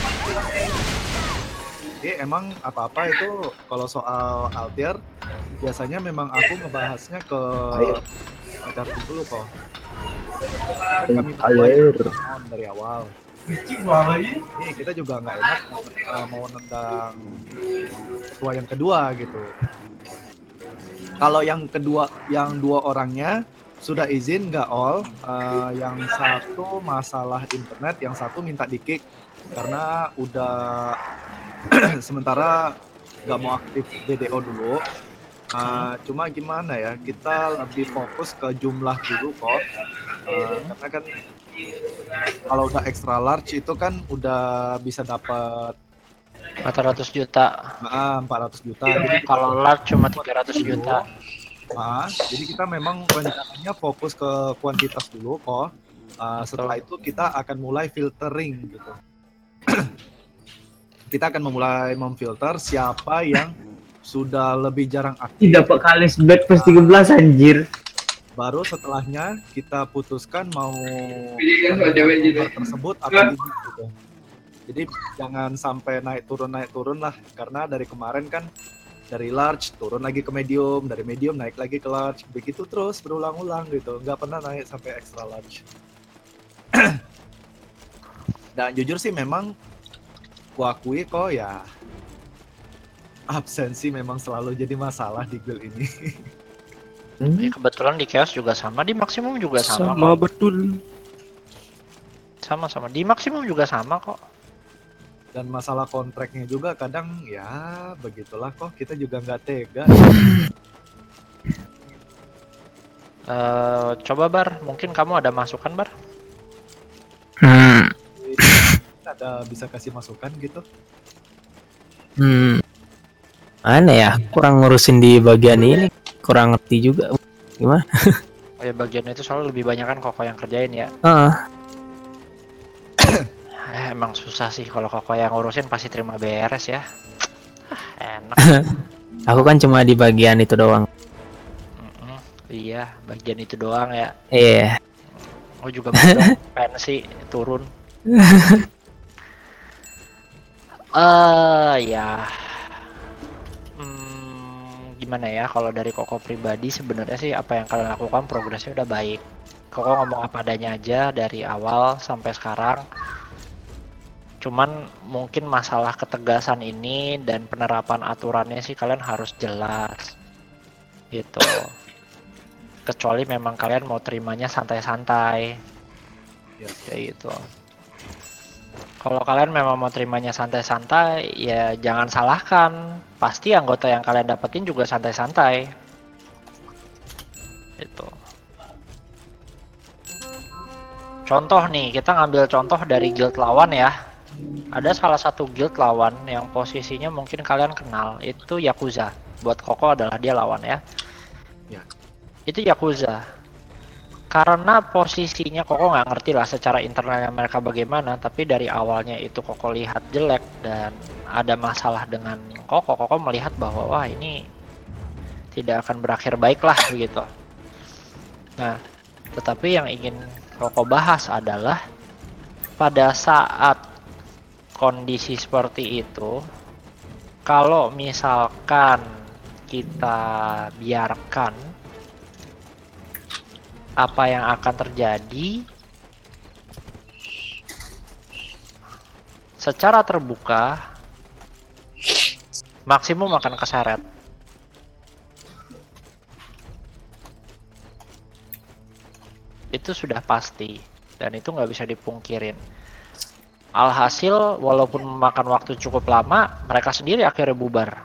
Jadi emang apa-apa itu kalau soal Altair biasanya memang aku ngebahasnya ke pacar dulu kok. Kami Altair dari awal. Ini kita juga nggak enak uh, mau nendang ketua yang kedua gitu. Kalau yang kedua, yang dua orangnya sudah izin nggak all, uh, yang satu masalah internet, yang satu minta di-kick karena udah sementara nggak mau aktif D D O dulu. Uh, cuma gimana ya, kita lebih fokus ke jumlah dulu kok. Uh, karena kan kalau udah extra large itu kan udah bisa dapat empat ratus juta. Nah, empat ratus juta. Jadi kalau large cuma tiga ratus juta. Nah, jadi kita memang rencananya fokus ke kuantitas dulu kok. Uh, setelah itu kita akan mulai filtering gitu. Kita akan memulai memfilter siapa yang sudah lebih jarang aktif. Dapat kali sebelas plus tiga belas anjir. Baru setelahnya kita putuskan mau member tersebut atau tidak gitu. Jadi jangan sampai naik turun naik turun lah, karena dari kemarin kan dari large turun lagi ke medium, dari medium naik lagi ke large, begitu terus berulang-ulang gitu, nggak pernah naik sampai extra large. Dan jujur sih memang kuakui kok ya, absensi memang selalu jadi masalah di guild ini. Ya, kebetulan di chaos juga sama, di maksimum juga sama. Sama kok. betul. Sama-sama di maksimum juga sama kok. Dan masalah kontraknya juga kadang ya begitulah kok, kita juga nggak tega. Uh, coba Bar, mungkin kamu ada masukan Bar? Hmm. Ada bisa kasih masukan gitu? Hmm. Mana ya? Kurang ngurusin di bagian ini. Kurang ngerti juga. Gimana? Oh ya, bagian itu selalu lebih banyak kan Koko yang kerjain ya. Uh. Eh, emang susah sih kalau Koko yang ngurusin, pasti terima beres ya. Ah, enak. Aku kan cuma di bagian itu doang. Mm-mm, iya, bagian itu doang ya. Iya. Yeah. Oh juga mau pensi turun. Eh uh, ya. Hmm, gimana ya kalau dari Koko pribadi, sebenarnya sih apa yang kalian lakukan progresnya udah baik. Koko ngomong apa adanya aja dari awal sampai sekarang. Cuman mungkin masalah ketegasan ini dan penerapan aturannya sih kalian harus jelas gitu. Kecuali memang kalian mau terimanya santai-santai ya, kayak gitu. Kalau kalian memang mau terimanya santai-santai, ya jangan salahkan, pasti anggota yang kalian dapetin juga santai-santai itu. Contoh nih, kita ngambil contoh dari guild lawan ya. Ada salah satu guild lawan yang posisinya mungkin kalian kenal, itu Yakuza. Buat Koko adalah dia lawan ya. Ya. Itu Yakuza. Karena posisinya Koko nggak ngerti lah secara internalnya mereka bagaimana, tapi dari awalnya itu Koko lihat jelek dan ada masalah dengan Koko, Koko melihat bahwa wah ini tidak akan berakhir baik lah begitu. Nah, tetapi yang ingin Koko bahas adalah pada saat kondisi seperti itu, kalau misalkan kita biarkan, apa yang akan terjadi secara terbuka, maksimum akan keseret. Itu sudah pasti dan itu nggak bisa dipungkirin. Alhasil walaupun memakan waktu cukup lama, mereka sendiri akhirnya bubar.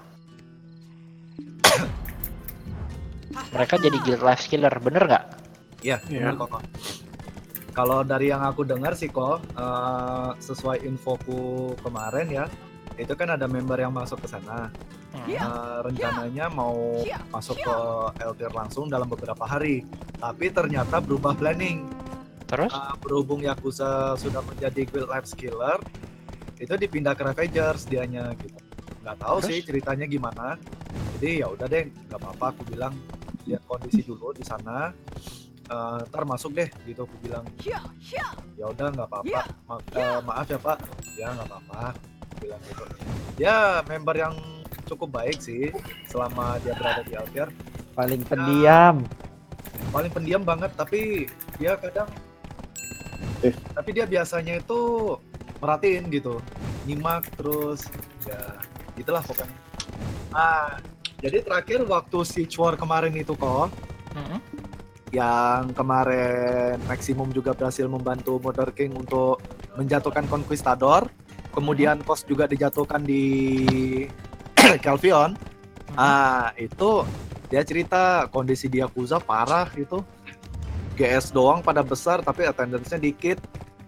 Mereka jadi guild life skiller, bener nggak? Iya, bener Koko. Kalau dari yang aku dengar sih kok, uh, sesuai infoku kemarin ya, itu kan ada member yang masuk ke sana. Uh, rencananya mau masuk ke Eldir langsung dalam beberapa hari, tapi ternyata berubah planning. Terus? Uh, berhubung Yakuza sudah menjadi guild life skiller, itu dipindah ke Ravagers dianya gitu. Nggak tahu Terus? sih ceritanya gimana. Jadi ya udah deh, nggak apa-apa. Aku bilang lihat kondisi dulu di sana. Uh, ntar masuk deh gitu, aku bilang. Ya udah nggak apa-apa. Ma uh, maaf ya Pak. Ya nggak apa-apa. Aku bilang gitu. Ya member yang cukup baik sih selama dia berada di Eldir. Paling pendiam. Ya, paling pendiam banget, tapi dia kadang. Eh. Tapi dia biasanya itu merhatiin gitu, nyimak terus. Ya itulah pokoknya. Ah, jadi terakhir waktu Siege War kemarin itu kok, mm-hmm. yang kemarin Maximum juga berhasil membantu Mother King untuk menjatuhkan Conquistador, kemudian Kos juga dijatuhkan di Calvion. Mm-hmm. Ah, itu dia cerita kondisi di Yakuza parah itu. G S doang pada besar tapi attendance-nya dikit.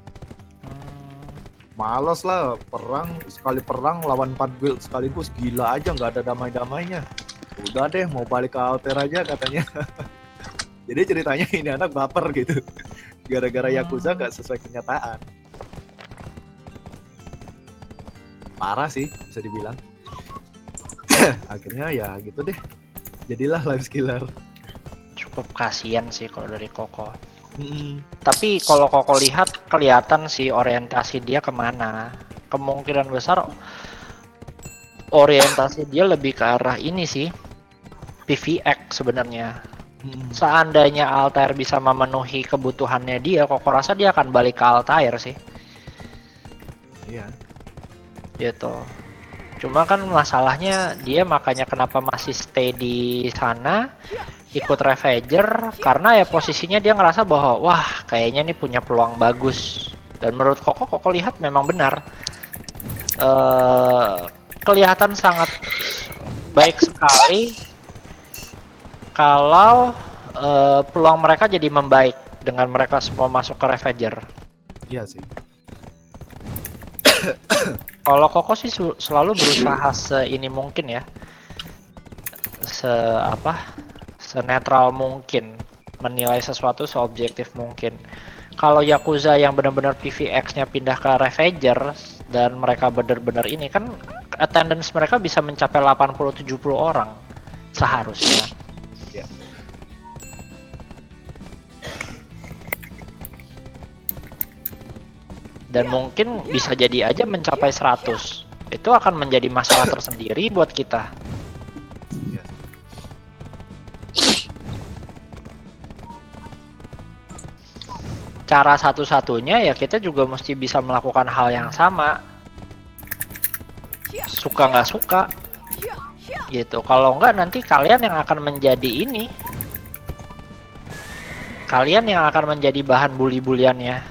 Males lah, perang sekali perang lawan empat guild sekaligus, gila aja, nggak ada damai-damainya. Udah deh, mau balik ke Alter aja katanya. Jadi ceritanya ini anak baper gitu, gara-gara Yakuza nggak sesuai kenyataan. Parah sih bisa dibilang. Akhirnya ya gitu deh, jadilah life skiller. Cukup kasihan sih kalau dari Koko. Hmm. Tapi kalau Koko lihat kelihatan sih orientasi dia kemana. Kemungkinan besar orientasi dia lebih ke arah ini sih, P V X sebenarnya. Hmm. Seandainya Altair bisa memenuhi kebutuhannya dia, Koko rasa dia akan balik ke Altair sih. Iya. Gitu. Cuma kan masalahnya dia makanya kenapa masih stay di sana, ikut Ravager, karena ya posisinya dia ngerasa bahwa wah kayaknya ini punya peluang bagus. Dan menurut Koko, Koko lihat memang benar. Uh, kelihatan sangat baik sekali kalau uh, peluang mereka jadi membaik dengan mereka semua masuk ke Ravager. Iya sih. Kalau Koko sih selalu berusaha seini mungkin ya, se apa, senetral mungkin, menilai sesuatu seobjektif mungkin. Kalau Yakuza yang benar-benar P V X-nya pindah ke Ravager dan mereka benar-benar ini kan attendance mereka bisa mencapai delapan puluh tujuh puluh orang seharusnya. Ya. Dan mungkin bisa jadi aja mencapai seratus. Itu akan menjadi masalah tersendiri buat kita. Cara satu-satunya ya kita juga mesti bisa melakukan hal yang sama. Suka nggak suka. Gitu. Kalau nggak nanti kalian yang akan menjadi ini. Kalian yang akan menjadi bahan bully-buliannya.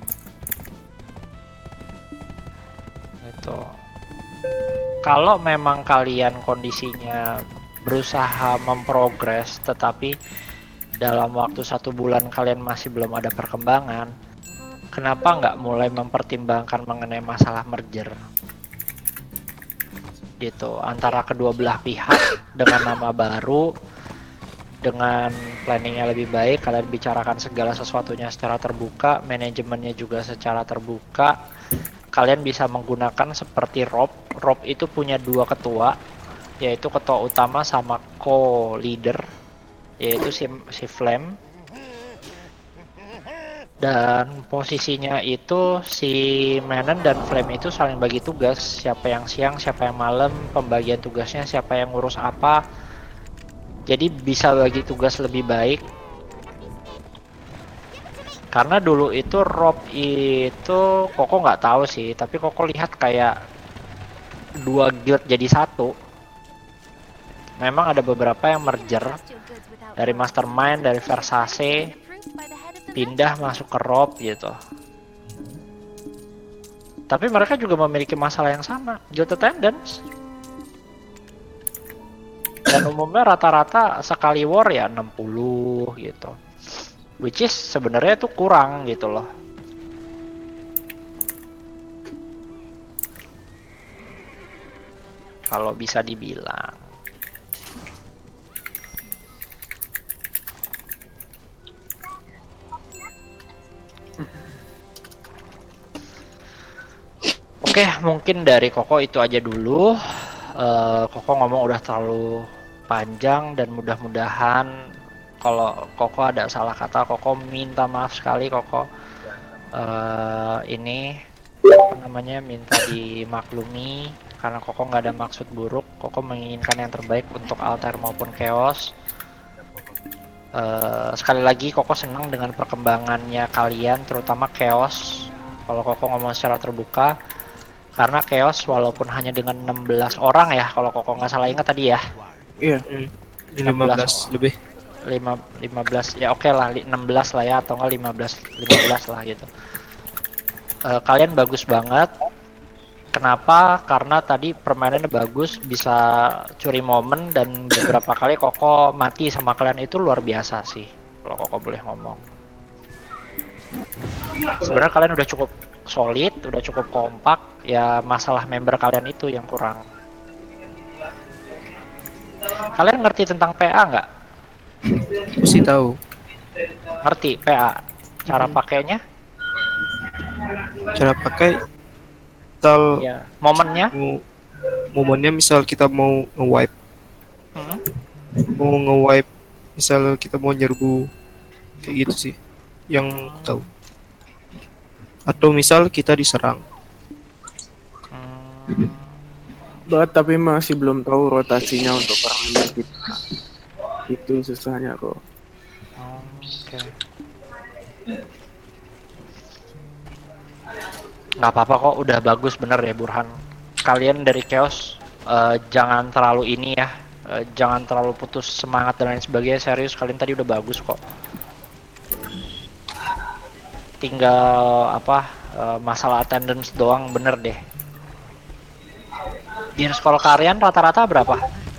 Kalau memang kalian kondisinya berusaha memprogres tetapi dalam waktu satu bulan kalian masih belum ada perkembangan, kenapa nggak mulai mempertimbangkan mengenai masalah merger gitu antara kedua belah pihak dengan nama baru, dengan planningnya lebih baik, kalian bicarakan segala sesuatunya secara terbuka, manajemennya juga secara terbuka. Kalian bisa menggunakan seperti Rob. Rob itu punya dua ketua, yaitu ketua utama sama co-leader, yaitu si, si Flame. Dan posisinya itu si Manon dan Flame itu saling bagi tugas, siapa yang siang, siapa yang malam, pembagian tugasnya, siapa yang ngurus apa. Jadi bisa bagi tugas lebih baik. Karena dulu itu Rob itu Koko nggak tahu sih, tapi Koko lihat kayak dua guild jadi satu. Memang ada beberapa yang merger dari Mastermind, dari Versace, pindah masuk ke Rob gitu. Tapi mereka juga memiliki masalah yang sama, guild attendance. Dan umumnya rata-rata sekali war ya enam puluh gitu. which is sebenarnya itu kurang gitu loh. Kalau bisa dibilang. Oke, mungkin dari Koko itu aja dulu. Uh, Koko ngomong udah terlalu panjang dan mudah-mudahan kalau Koko ada salah kata, Koko minta maaf sekali Koko. Uh, ini apa namanya minta dimaklumi karena Koko nggak ada maksud buruk. Koko menginginkan yang terbaik untuk Altair maupun Chaos. Uh, sekali lagi Koko senang dengan perkembangannya kalian, terutama Chaos. Kalau Koko ngomong secara terbuka. Karena Chaos walaupun hanya dengan enam belas orang ya, kalau Koko nggak salah ingat tadi ya. Iya, hmm. lima belas lebih. lima belas ya oke okay lah, enam belas lah ya, atau enggak lima belas lima belas lah gitu. Uh, kalian bagus banget. Kenapa? Karena tadi permainannya bagus, bisa curi momen dan beberapa kali Koko mati sama kalian, itu luar biasa sih. Kalau Koko boleh ngomong. Sebenarnya kalian udah cukup solid, udah cukup kompak, ya masalah member kalian itu yang kurang. Kalian ngerti tentang P A nggak? Mesti tahu. Ngerti P A? Cara pakainya? Cara pakai, misal ya, momennya? Momennya misal kita mau nge-wipe, hmm? mau nge-wipe, misal kita mau nyerbu, kayak gitu sih, yang tahu. Atau misal kita diserang. Hmm. But, tapi masih belum tahu rotasinya untuk para member kita. Itu susahnya kok. Oke. Okay. Nggak apa-apa kok, udah bagus bener ya Burhan. Kalian dari Chaos uh, jangan terlalu ini ya, uh, jangan terlalu putus semangat dan lain sebagainya. Serius, kalian tadi udah bagus kok. Tinggal apa uh, masalah attendance doang, bener deh. Di sekolah kalian rata-rata berapa?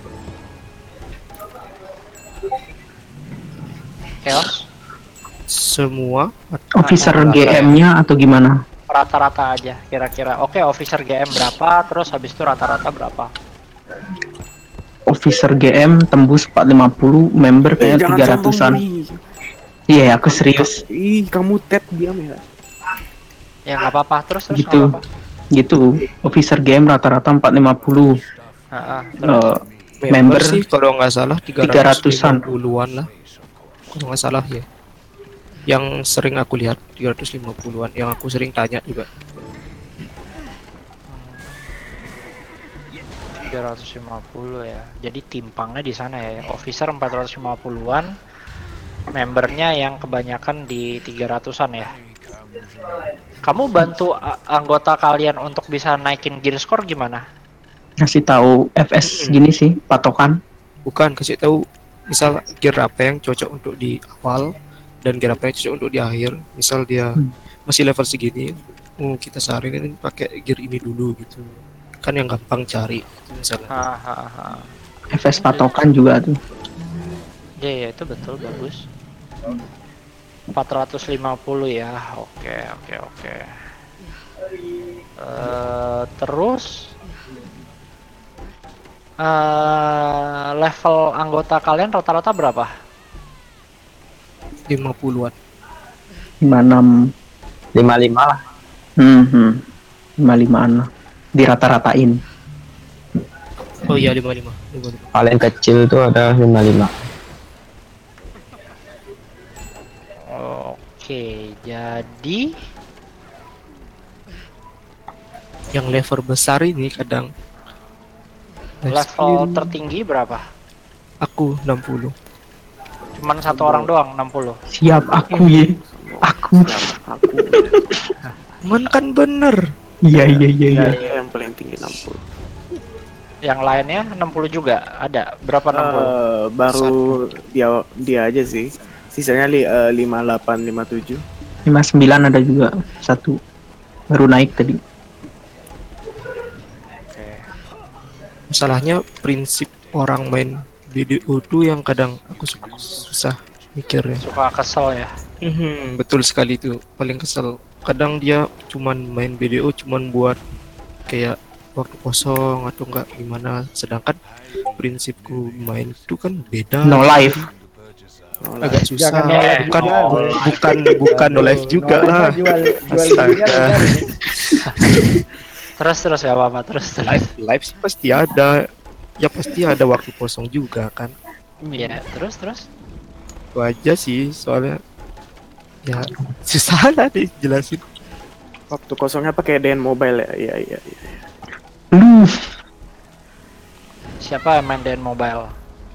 Chaos? Semua officer G M-nya atau gimana? Rata-rata aja kira-kira. Oke, officer G M berapa, terus habis itu rata-rata berapa? Officer G M tembus empat ratus lima puluh, member kayak tiga ratusan. Iya, aku serius. Ih, kamu Ted diam ya. Ya nggak apa-apa, terus terus gitu. Apa-apa. Gitu. Officer G M rata-rata empat ratus lima puluh. Heeh. Uh, member, member sih kalau nggak salah tiga ratusan puluhan lah. Kalau nggak salah ya. Yang sering aku lihat tiga ratus lima puluhan, yang aku sering tanya juga. tiga ratus lima puluh ya. Jadi timpangnya di sana ya. Officer empat ratus lima puluhan, membernya yang kebanyakan di tiga ratusan ya. Kamu bantu anggota kalian untuk bisa naikin gear score gimana? Kasih tahu F S gini sih, patokan. Bukan, kasih tahu misal gear apa yang cocok untuk di awal dan gear apa yang cocok untuk di akhir. Misal dia hmm. masih level segini, oh, kita saranin pakai gear ini dulu gitu. Kan yang gampang cari misalnya. Ha, ha, ha. F S patokan juga tuh. Ya, ya itu betul, bagus. empat ratus lima puluh ya. Oke, oke, oke. Uh, terus uh, level anggota kalian rata-rata berapa? lima puluhan. lima puluh enam. lima puluh lima lah. Hmm, hmm. lima puluh limaan lah. Dirata-ratain. Oh iya, lima puluh lima. Paling kecil tuh ada lima puluh lima. Oke, jadi yang level besar ini kadang level tertinggi berapa? Aku enam puluh. Cuman satu orang doang enam puluh. Siap aku ya. Aku. Aku. Man kan bener. Iya iya iya iya. Yang paling tinggi enam puluh. Yang lainnya enam puluh juga ada. Berapa enam puluh? Uh, baru dia dia aja sih. Sisanya li, uh, lima puluh delapan, lima puluh tujuh. lima puluh sembilan ada juga satu. Baru naik tadi. Oke. Masalahnya prinsip orang main B D O tuh yang kadang aku susah mikirnya. Suka kesel ya. Mhm, betul sekali itu paling kesel. Kadang dia cuman main B D O cuman buat kayak waktu kosong atau enggak gimana. Sedangkan prinsipku main itu kan beda. No life. Agak susah. Jangan no life bukan juga. bukan bukan no life juga No life lah. mah jual jual Astaga. dirinya kan. Terus terus ya apa terus terus. Live live sih pasti ada. Ya pasti ada waktu kosong juga kan. Iya, terus terus. Itu aja sih soalnya ya susah lah dijelasin. Waktu kosongnya pakai D N Mobile ya. Iya iya iya. Siapa yang main D N Mobile?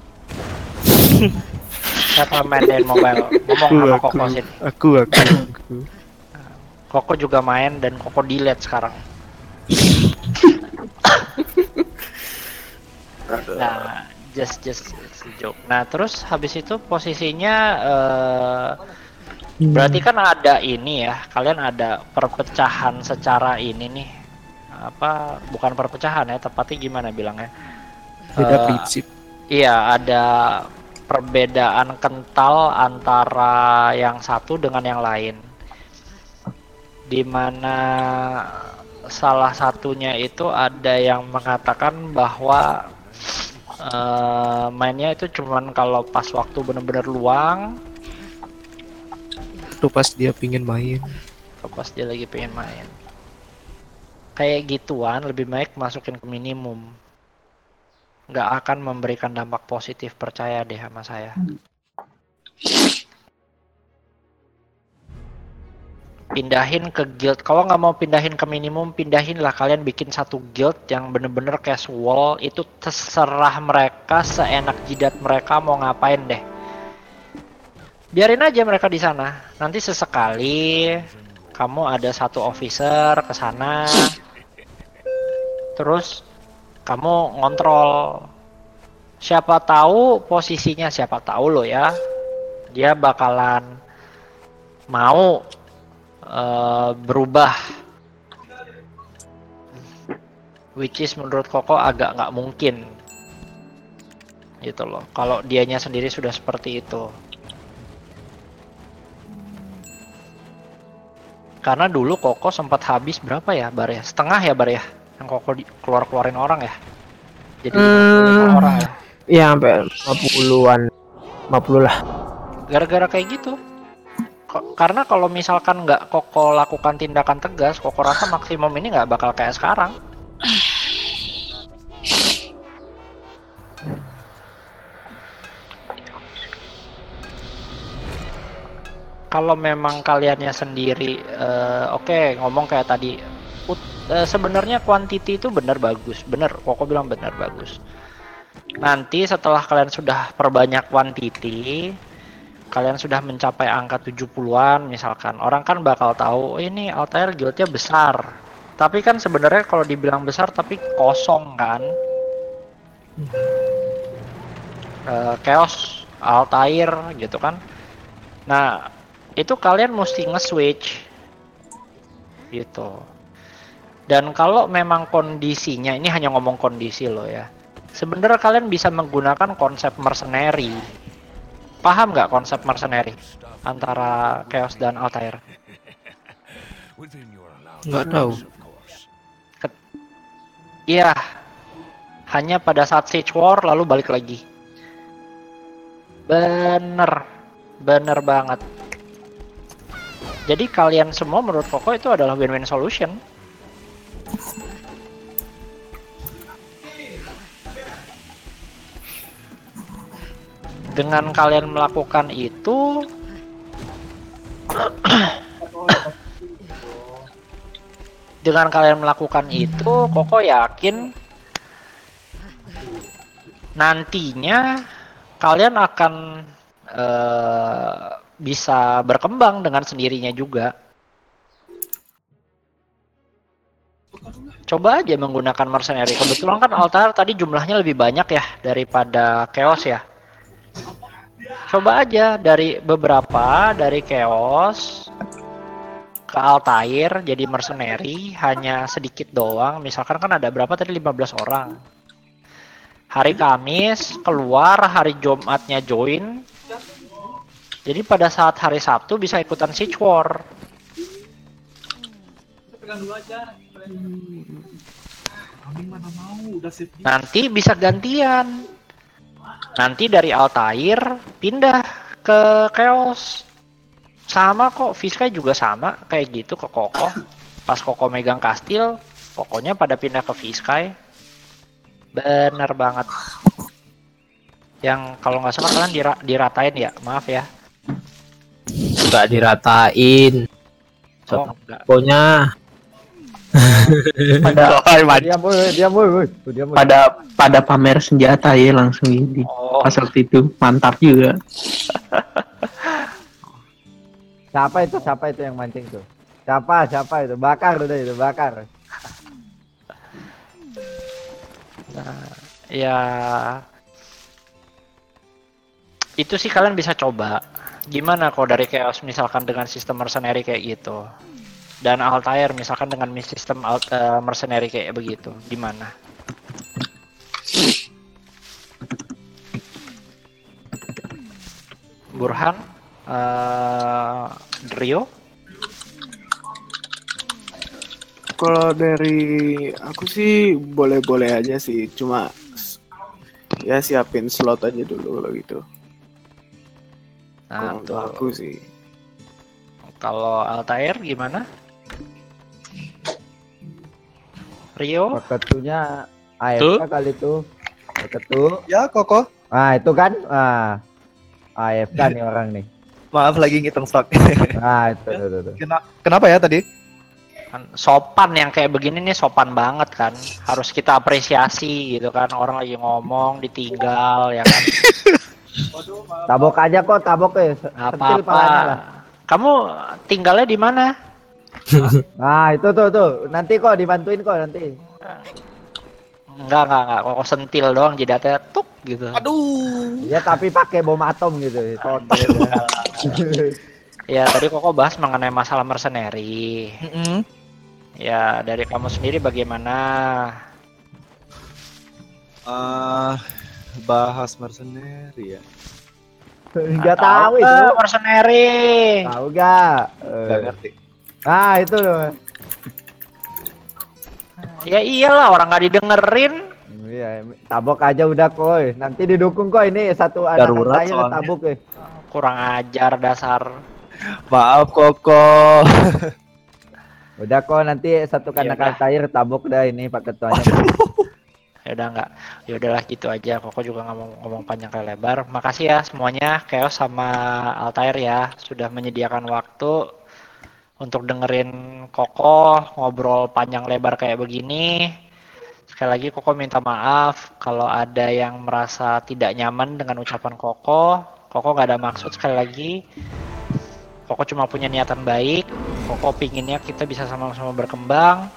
Siapa yang main D N Mobile? Ngomong sama Aku, Koko sini. aku, aku, aku. Koko juga main dan Koko delete sekarang. Nah, just just it's a joke. Nah, terus habis itu posisinya eh berarti kan ada ini ya, kalian ada perpecahan secara ini nih. Apa bukan perpecahan ya, tepatnya gimana bilangnya? Beda Eh, prinsip. Iya, ada perbedaan kental antara yang satu dengan yang lain. Dimana salah satunya itu ada yang mengatakan bahwa uh, mainnya itu cuman kalau pas waktu bener-bener luang, Itu pas dia pingin main. atau pas dia lagi pengen main. Kayak gituan lebih baik masukin ke minimum. Nggak akan memberikan dampak positif, percaya deh sama saya. Pindahin ke guild. Kalau nggak mau pindahin ke minimum, pindahin lah kalian bikin satu guild yang bener-bener casual. Itu terserah mereka, seenak jidat mereka mau ngapain deh. Biarin aja mereka di sana. Nanti sesekali kamu ada satu officer ke sana. Terus kamu ngontrol. Siapa tahu posisinya, siapa tahu lo ya. Dia bakalan mau uh, berubah. Which is menurut Koko agak nggak mungkin. Gitu loh. Kalau dianya sendiri sudah seperti itu. Karena dulu Koko sempat habis berapa ya, Bar ya? Setengah ya, Bar ya? Yang Koko keluar-keluarin orang ya? Jadi Hmm, orang ya? ya sampai lima puluhan, lima puluh lah. Gara-gara kayak gitu. Ko- Karena kalau misalkan nggak Koko lakukan tindakan tegas, Koko rasa maksimum ini nggak bakal kayak sekarang. Kalau memang kaliannya sendiri, eh, oke ngomong kayak tadi, ut- eh, sebenarnya quantity itu benar bagus, benar. Koko bilang benar bagus. Nanti setelah kalian sudah perbanyak quantity, kalian sudah mencapai angka tujuh puluhan misalkan, orang kan bakal tahu, oh, ini Altair guildnya besar. Tapi kan sebenarnya kalau dibilang besar tapi kosong kan. Eh, Chaos, Altair gitu kan. Nah, itu kalian mesti nge-switch gitu. Dan kalau memang kondisinya, ini hanya ngomong kondisi loh ya. Sebenarnya kalian bisa menggunakan konsep mercenary. Paham nggak konsep mercenary antara Chaos dan Altair? Nggak tahu. Ket- Iya, hanya pada saat Siege War lalu balik lagi. Bener, bener banget. Jadi kalian semua menurut Koko itu adalah win-win solution. Dengan kalian melakukan itu, dengan kalian melakukan itu, Koko yakin nantinya kalian akan eh, bisa berkembang dengan sendirinya juga. Coba aja menggunakan mercenary. Kebetulan kan Altair tadi jumlahnya lebih banyak ya daripada Chaos ya. Coba aja dari beberapa dari Chaos ke Altair jadi mercenary hanya sedikit doang. Misalkan kan ada berapa tadi, lima belas orang. Hari Kamis keluar, hari Jumatnya join. Jadi pada saat hari Sabtu bisa ikutan Siege War. Pegang dulu aja. Kami mana mau, udah save. Nanti bisa gantian. Nanti dari Altair pindah ke Chaos. Sama kok, Viskai juga sama kayak gitu ke Koko. Pas Koko megang kastil, pokoknya pada pindah ke Viskai. Bener banget. Yang kalau nggak salah kalian dira diratain ya, maaf ya. Nggak diratain. Oh, enggak. Pokoknya pada Diam boy, diam boy, boy. Diam, boy. pada pada pamer senjata ya langsung ini. Oh. Pas waktu itu mantap juga. Siapa itu? Siapa itu yang mancing tuh? Siapa? Siapa itu? Bakar udah itu, bakar. Nah, ya itu sih kalian bisa coba. Gimana kalau dari Chaos misalkan dengan sistem mercenary kayak gitu, dan Altair misalkan dengan sistem alt, uh, mercenary kayak begitu, gimana? Burhan, uh, Drio? Kalau dari aku sih boleh-boleh aja sih, cuma ya siapin slot aja dulu kalau gitu. Nah, kalau untuk aku sih. Kalau Altair gimana? Rio? Paketunya A F K kali itu. Paketu. Ya, Koko. Ah, itu kan. Ah. A F K nih orang nih. Maaf lagi ngitung stok. Ah, itu, itu, itu. Kena, kenapa ya tadi? Kan sopan yang kayak begini nih sopan banget kan, harus kita apresiasi gitu kan, orang lagi ngomong ditinggal ya kan. Tabok aja kok, tabok ya. Apa apa. Kamu tinggalnya di mana? Nah itu tuh tuh, nanti kok dibantuin kok nanti. Enggak enggak enggak, kok sentil doang jidatnya tuk gitu. Aduh. Ya tapi pakai bom atom gitu. Ya tadi Koko bahas mengenai masalah mercenary. Mm -hmm. Ya dari kamu sendiri bagaimana? Uh, bahas mercenary ya. Enggak tahu itu. Mercenary. Tahu gak? Enggak ngerti. Ah itu loh. Ya iyalah orang nggak didengerin. Iya, tabok aja udah koi. Nanti didukung kok ini satu anak saya tabok ya. Kurang ajar dasar. Maaf Koko. Udah kok nanti satu kanak Altair tabok dah ini pak ketuanya. Ya udah enggak. Ya udahlah gitu aja. Koko juga nggak mau ngomong panjang kali lebar. Makasih ya semuanya Chaos sama Altair ya sudah menyediakan waktu untuk dengerin Koko ngobrol panjang lebar kayak begini. Sekali lagi Koko minta maaf kalau ada yang merasa tidak nyaman dengan ucapan Koko. Koko nggak ada maksud, sekali lagi Koko cuma punya niatan baik. Koko pinginnya kita bisa sama-sama berkembang.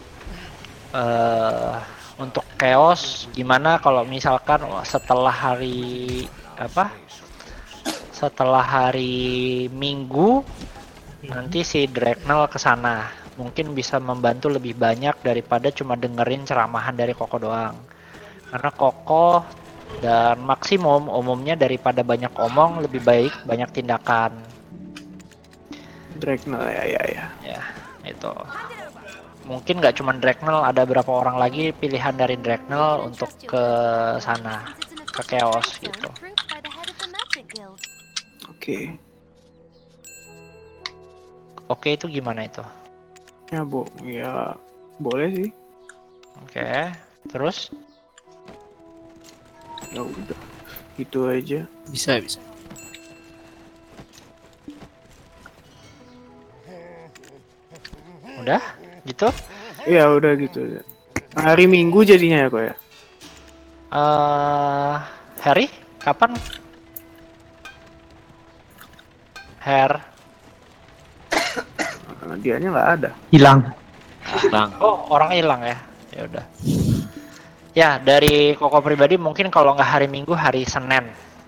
Uh, untuk Chaos gimana kalau misalkan setelah hari apa setelah hari Minggu nanti si Dregnell kesana, mungkin bisa membantu lebih banyak daripada cuma dengerin ceramahan dari Koko doang. Karena Koko dan maksimum umumnya daripada banyak omong lebih baik banyak tindakan. Dregnell ya ya ya. Ya itu. Mungkin nggak cuma Dregnell, ada beberapa orang lagi pilihan dari Dregnell untuk ke sana, ke Chaos gitu. Oke. Okay. Oke itu gimana itu? Ya bu, ya boleh sih. Oke, terus? Ya udah, gitu aja. Bisa bisa. Udah, gitu? Iya udah gitu aja. Hari Minggu jadinya ya kok ya? Uh, Harry, kapan? Her. Dianya nggak ada. Hilang. Hilang. Oh, orang hilang ya. Ya udah. Ya, dari Koko pribadi mungkin kalau nggak hari Minggu, hari Senin.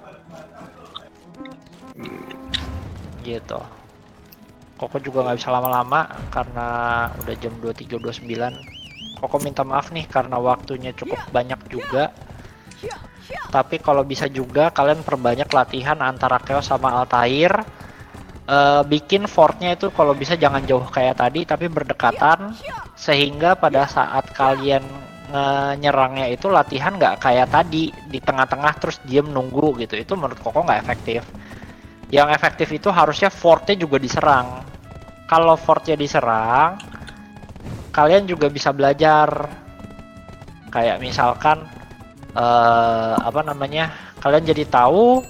Gitu. Koko juga nggak bisa lama-lama karena udah jam dua puluh tiga dua puluh sembilan. Koko minta maaf nih karena waktunya cukup banyak juga. tapi kalau bisa juga kalian perbanyak latihan antara Chaos sama Altair. Uh, bikin fortnya itu kalau bisa jangan jauh kayak tadi tapi berdekatan, sehingga pada saat kalian nyerangnya itu latihan nggak kayak tadi di tengah-tengah terus diem nunggu gitu. Itu menurut Koko nggak efektif. Yang efektif itu harusnya fortnya juga diserang. Kalau fortnya diserang, kalian juga bisa belajar kayak misalkan uh, apa namanya, kalian jadi tahu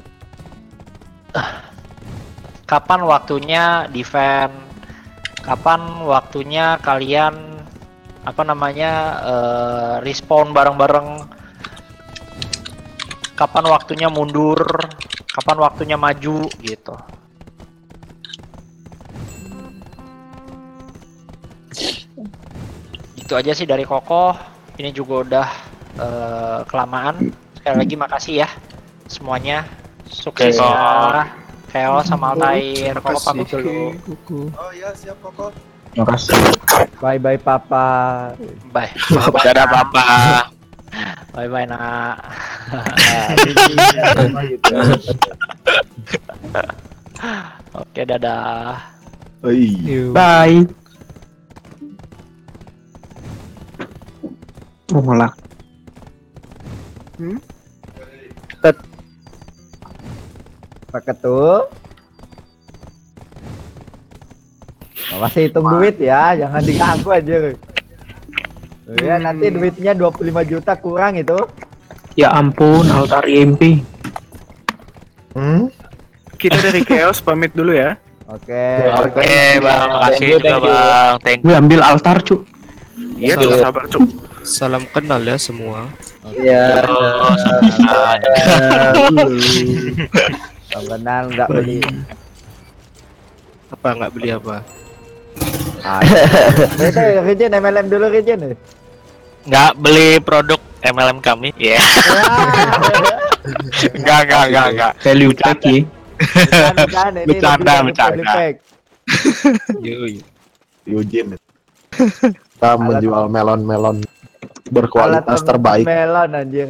uh, kapan waktunya defend, kapan waktunya kalian apa namanya uh, respawn bareng-bareng, kapan waktunya mundur, kapan waktunya maju gitu. Itu aja sih dari Koko. Ini juga udah uh, kelamaan. Sekali lagi makasih ya semuanya. Sukses ya. Chaos sama Altair. Koko pamit dulu. Oh iya, siap Koko. Terima kasih. Bye bye papa. Bye. Dadah papa. Bye bye nak. Oke, dadah. Bye. Oh malah. Hmm? Tet. Pakai tuh. Masih hitung duit ya, jangan diganggu aja. Ya nanti duitnya dua puluh lima juta kurang itu. Ya ampun, Altar I M P. Hmm? Kita dari Chaos pamit dulu ya. Oke. Oke, Bang. Makasih juga, Bang. Thank Gue ambil altar, Cuk. Iya, tuh sabar, Cuk. Salam kenal ya semua. Iya. Salam kenal, nggak beli. Apa nggak beli apa? Itu Rijin M L M dulu Rijin. Nggak beli produk M L M kami, ya. Enggak, enggak, enggak, enggak. Value pack ya. Bercanda, bercanda. Yoi. Eugene. Kita menjual melon-melon berkualitas terbaik. Melon anjir.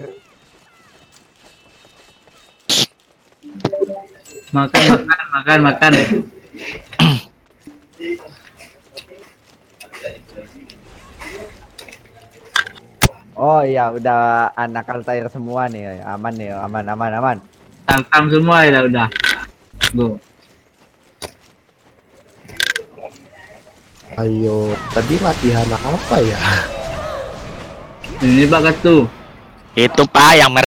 Makan, makan, makan, makan. Oh iya, udah anak Altair semua nih, aman nih, aman, aman, aman. Tangkam semua ya udah. Bu. Ayo, tadi latihan apa ya? Ini bakat tuh. Itu Pak yang